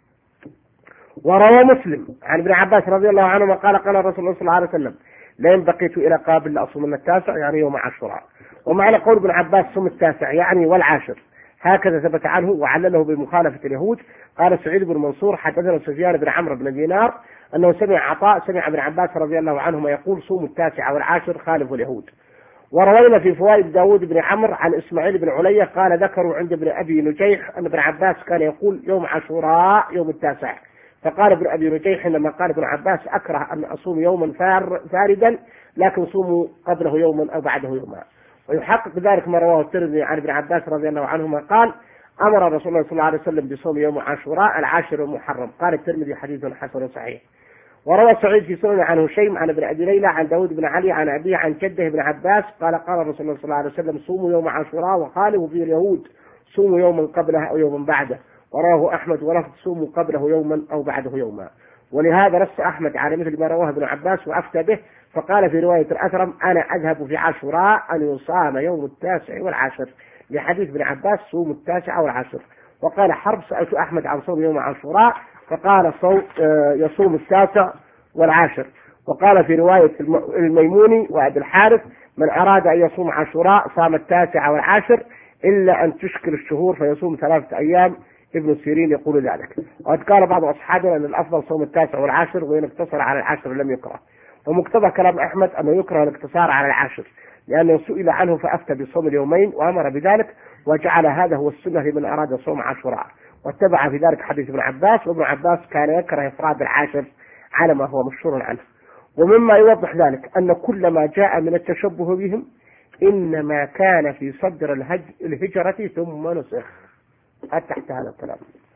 وروى مسلم عن ابن عباس رضي الله عنهما قال قال الرسول صلى الله عليه وسلم لئن بقيت إلى قابل لأصومن التاسع يعني يوم عاشوراء. ومعنى قول ابن عباس صوم التاسع يعني والعاشر هكذا ثبت عنه وعلله بمخالفة اليهود. قال سعيد بن منصور حدثنا سفيان بن عمرو بن دينار أنه سمع عطاء سمع ابن عباس رضي الله عنهما يقول صوم التاسع والعاشر خالف اليهود. وروينا في فوائد داود بن عمرو عن إسماعيل بن علية قال ذكروا عند ابن أبي نجيح أن ابن عباس كان يقول يوم عاشوراء يوم التاسع. فقال ابن أبي نجيح حينما قال ابن عباس أكره أن أصوم يوما فار فاردا لكن صوموا قبله يوما أو بعده يوما. ويحقق ذلك ما رواه الترمذي عن ابن عباس رضي الله عنهما قال أمر رسول الله صلى الله عليه وسلم بصوم يوم عاشوراء العاشر المحرم. قال الترمذي حديث حسن صحيح. وروى سعيد في سنن عن هشيم عن ابن أبي ليلى عن داود بن علي عن أبيه عن جده ابن عباس قال قال رسول الله صلى الله عليه وسلم صوموا يوم عاشوراء وخالفوا فيه اليهود صوموا يوما قبله أو يوما بعده. وراه أحمد ولفظ صوموا قبله يوما أو بعده يوما. ولهذا نص أحمد على مثل ما رواه ابن عباس وأفتى به فقال في رواية الأثرم أنا أذهب في عاشوراء أن يصام يوم التاسع والعاشر لحديث ابن عباس صوم التاسع والعاشر. وقال حرب سألت أحمد عن صوم يوم عاشوراء فقال صوم يصوم التاسع والعاشر. وقال في رواية الميموني وأبي الحارث من أراد أن يصوم عاشوراء صام التاسع والعاشر إلا أن تشكل الشهور فيصوم ثلاثة أيام. ابن سيرين يقول ذلك. وقد قال بعض أصحابنا أن الأفضل صوم التاسع والعاشر، وإن اقتصر على العاشر لم يكره. ومقتضى كلام أحمد أنه يكره الاقتصار على العاشر، لأنه سئل عنه فأفتى بصوم اليومين وأمر بذلك، وجعل هذا هو السنة لمن أراد صوم عاشوراء، واتبع في ذلك حديث ابن عباس. وابن عباس كان يكره إفراد العاشر على ما هو مشهور عنه. ومما يوضح ذلك أن كل ما جاء من التشبه بهم إنما كان في صدر الهج... الهجرة ثم نسخ. تحت هذا الكلام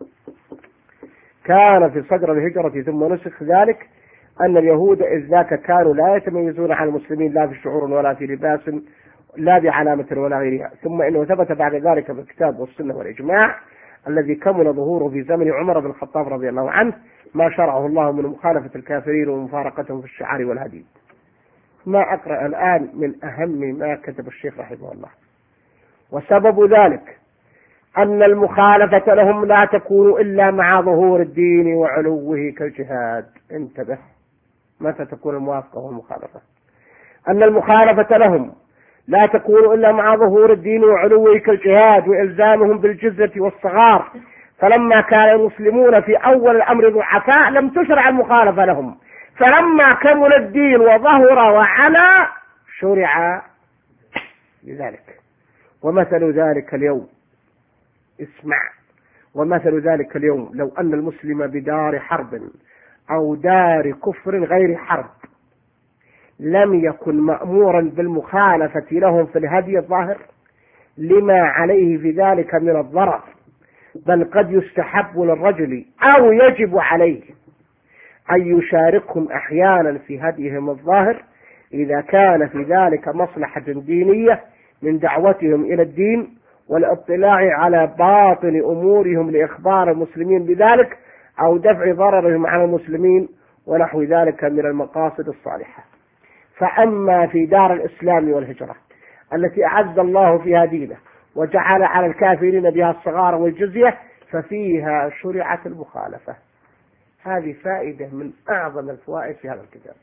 كان في صدر الهجرة ثم نسخ ذلك أن اليهود إذ ذاك كانوا لا يتميزون عن المسلمين لا في شعور ولا في لباس لا بعلامة ولا غيرها. ثم إنه ثبت بعد ذلك بالكتاب والسنة والإجماع الذي كمل ظهوره في زمن عمر بن الخطاب رضي الله عنه ما شرعه الله من مخالفة الكافرين ومفارقتهم في الشعار والهدي. ما أقرأ الآن من أهم ما كتب الشيخ رحمه الله. وسبب ذلك أن المخالفة لهم لا تكون إلا مع ظهور الدين وعلوه كالجهاد. انتبه، متى تكون الموافقة والمخالفة؟ أن المخالفة لهم لا تكون إلا مع ظهور الدين وعلوه كالجهاد وإلزامهم بالجزية والصغار. فلما كان المسلمون في أول الأمر ضعفاء لم تشرع المخالفة لهم، فلما كمل الدين وظهر وعلى شرع لذلك. ومثل ذلك اليوم، اسمع، ومثل ذلك اليوم لو أن المسلم بدار حرب أو دار كفر غير حرب لم يكن مأمورا بالمخالفة لهم في الهدي الظاهر لما عليه في ذلك من الضرر، بل قد يستحب للرجل أو يجب عليه أن يشاركهم أحيانا في هديهم الظاهر إذا كان في ذلك مصلحة دينية من دعوتهم إلى الدين والاطلاع على باطن أمورهم لإخبار المسلمين بذلك أو دفع ضررهم على المسلمين ونحو ذلك من المقاصد الصالحة. فأما في دار الإسلام والهجرة التي أعز الله فيها دينه وجعل على الكافرين بها الصغار والجزية ففيها شرعت المخالفة. هذه فائدة من أعظم الفوائد في هذا الكتاب.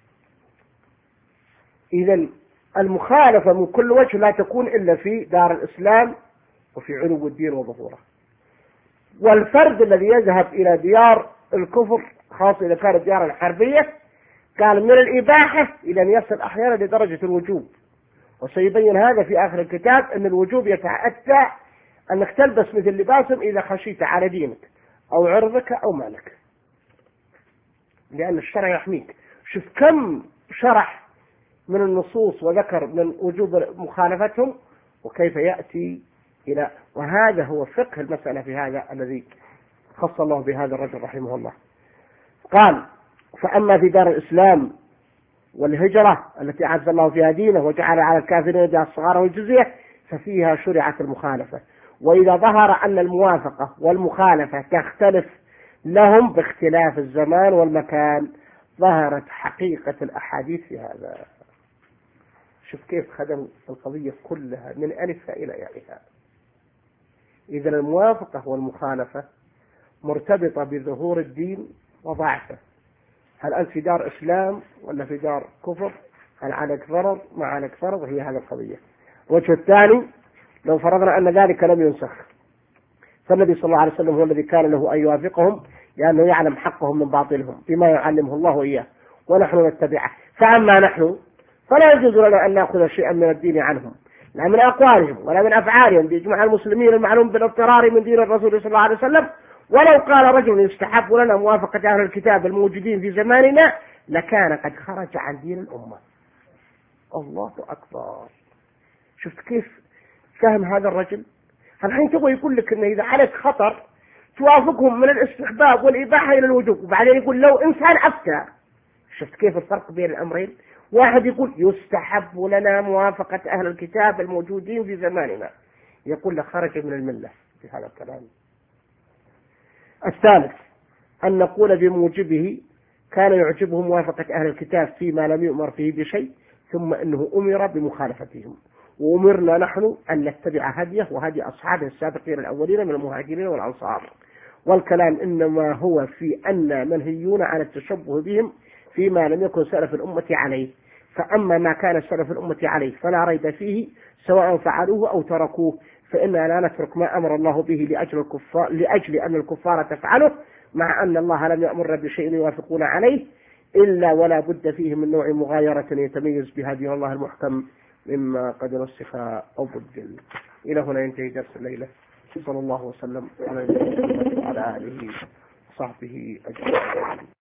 إذن المخالفة من كل وجه لا تكون إلا في دار الإسلام وفي علو الدين وظهوره. والفرد الذي يذهب إلى ديار الكفر خاصة إذا كانت ديارا حربية قال من الإباحة إلى أن يصل أحيانا لدرجة الوجوب، وسيبين هذا في آخر الكتاب أن الوجوب يتأتى أنك تلبس مثل لباسهم إذا خشيت على دينك أو عرضك أو مالك، لأن الشرع يحميك. شوف كم شرح من النصوص وذكر من وجوب مخالفتهم وكيف يأتي إلى، وهذا هو فقه المسألة في هذا الذي خص الله بهذا الرجل رحمه الله. قال فأما في دار الإسلام والهجرة التي أعز الله فيها دينه وجعل على الكافرين بها الصغار والجزية ففيها شرعت المخالفة. وإذا ظهر أن الموافقة والمخالفة تختلف لهم باختلاف الزمان والمكان ظهرت حقيقة الأحاديث في هذا. شوف كيف خدم القضية كلها من ألفها إلى يائها. إذا الموافقة والمخالفة مرتبطة بظهور الدين وضعفه. هل أنت في دار إسلام ولا في دار كفر؟ هل عليك ضرر ما عليك فرض؟ هي هذه القضية. الوجه الثاني لو فرضنا أن ذلك لم ينسخ فالنبي صلى الله عليه وسلم هو الذي كان له أن يوافقهم لأنه يعلم حقهم من باطلهم بما يعلمه الله إياه ونحن نتبعه. فأما نحن فلا يجوز لنا أن نأخذ شيئا من الدين عنهم لا من أقوالهم ولا من أفعالهم بإجماع المسلمين المعلوم بالاضطرار من دين الرسول صلى الله عليه وسلم. ولو قال رجل يستحب لنا موافقة أهل الكتاب الموجودين في زماننا لكان قد خرج عن دين الأمة. الله أكبر. شفت كيف فهم هذا الرجل؟ الحين تبغى يقول لك إنه إذا عليك خطر توافقهم من الاستحباب والإباحة إلى الوجوب، وبعدين يقول لو إنسان أفتى. شفت كيف الفرق بين الأمرين؟ واحد يقول يستحب لنا موافقة أهل الكتاب الموجودين في زماننا، يقول له خرج من الملة في هذا الكلام. الثالث أن نقول بموجبه كان يعجبه موافقة أهل الكتاب فيما لم يؤمر فيه بشيء ثم أنه أمر بمخالفتهم، وأمرنا نحن أن نتبع هديه وهدي أصحابه السابقين الأولين من المهاجرين والأنصار. والكلام إنما هو في أن منهيون عن التشبه بهم فيما لم يكن سلف الأمة عليه. فأما ما كان سلف الأمة عليه فلا ريب فيه سواء فعلوه أو تركوه، فإننا لا نترك ما أمر الله به لأجل الكفار لأجل أن الكفار تفعله، مع أن الله لم يأمر بشيء يوافقون عليه إلا ولا بد فيه من نوع مغايرة يتميز بها دين الله المحكم مما قد نسخ أو بدل. إلى هنا ينتهي درس الليلة. صلى الله وسلم على نبينا محمد وعلى آله وصحبه أجمعين.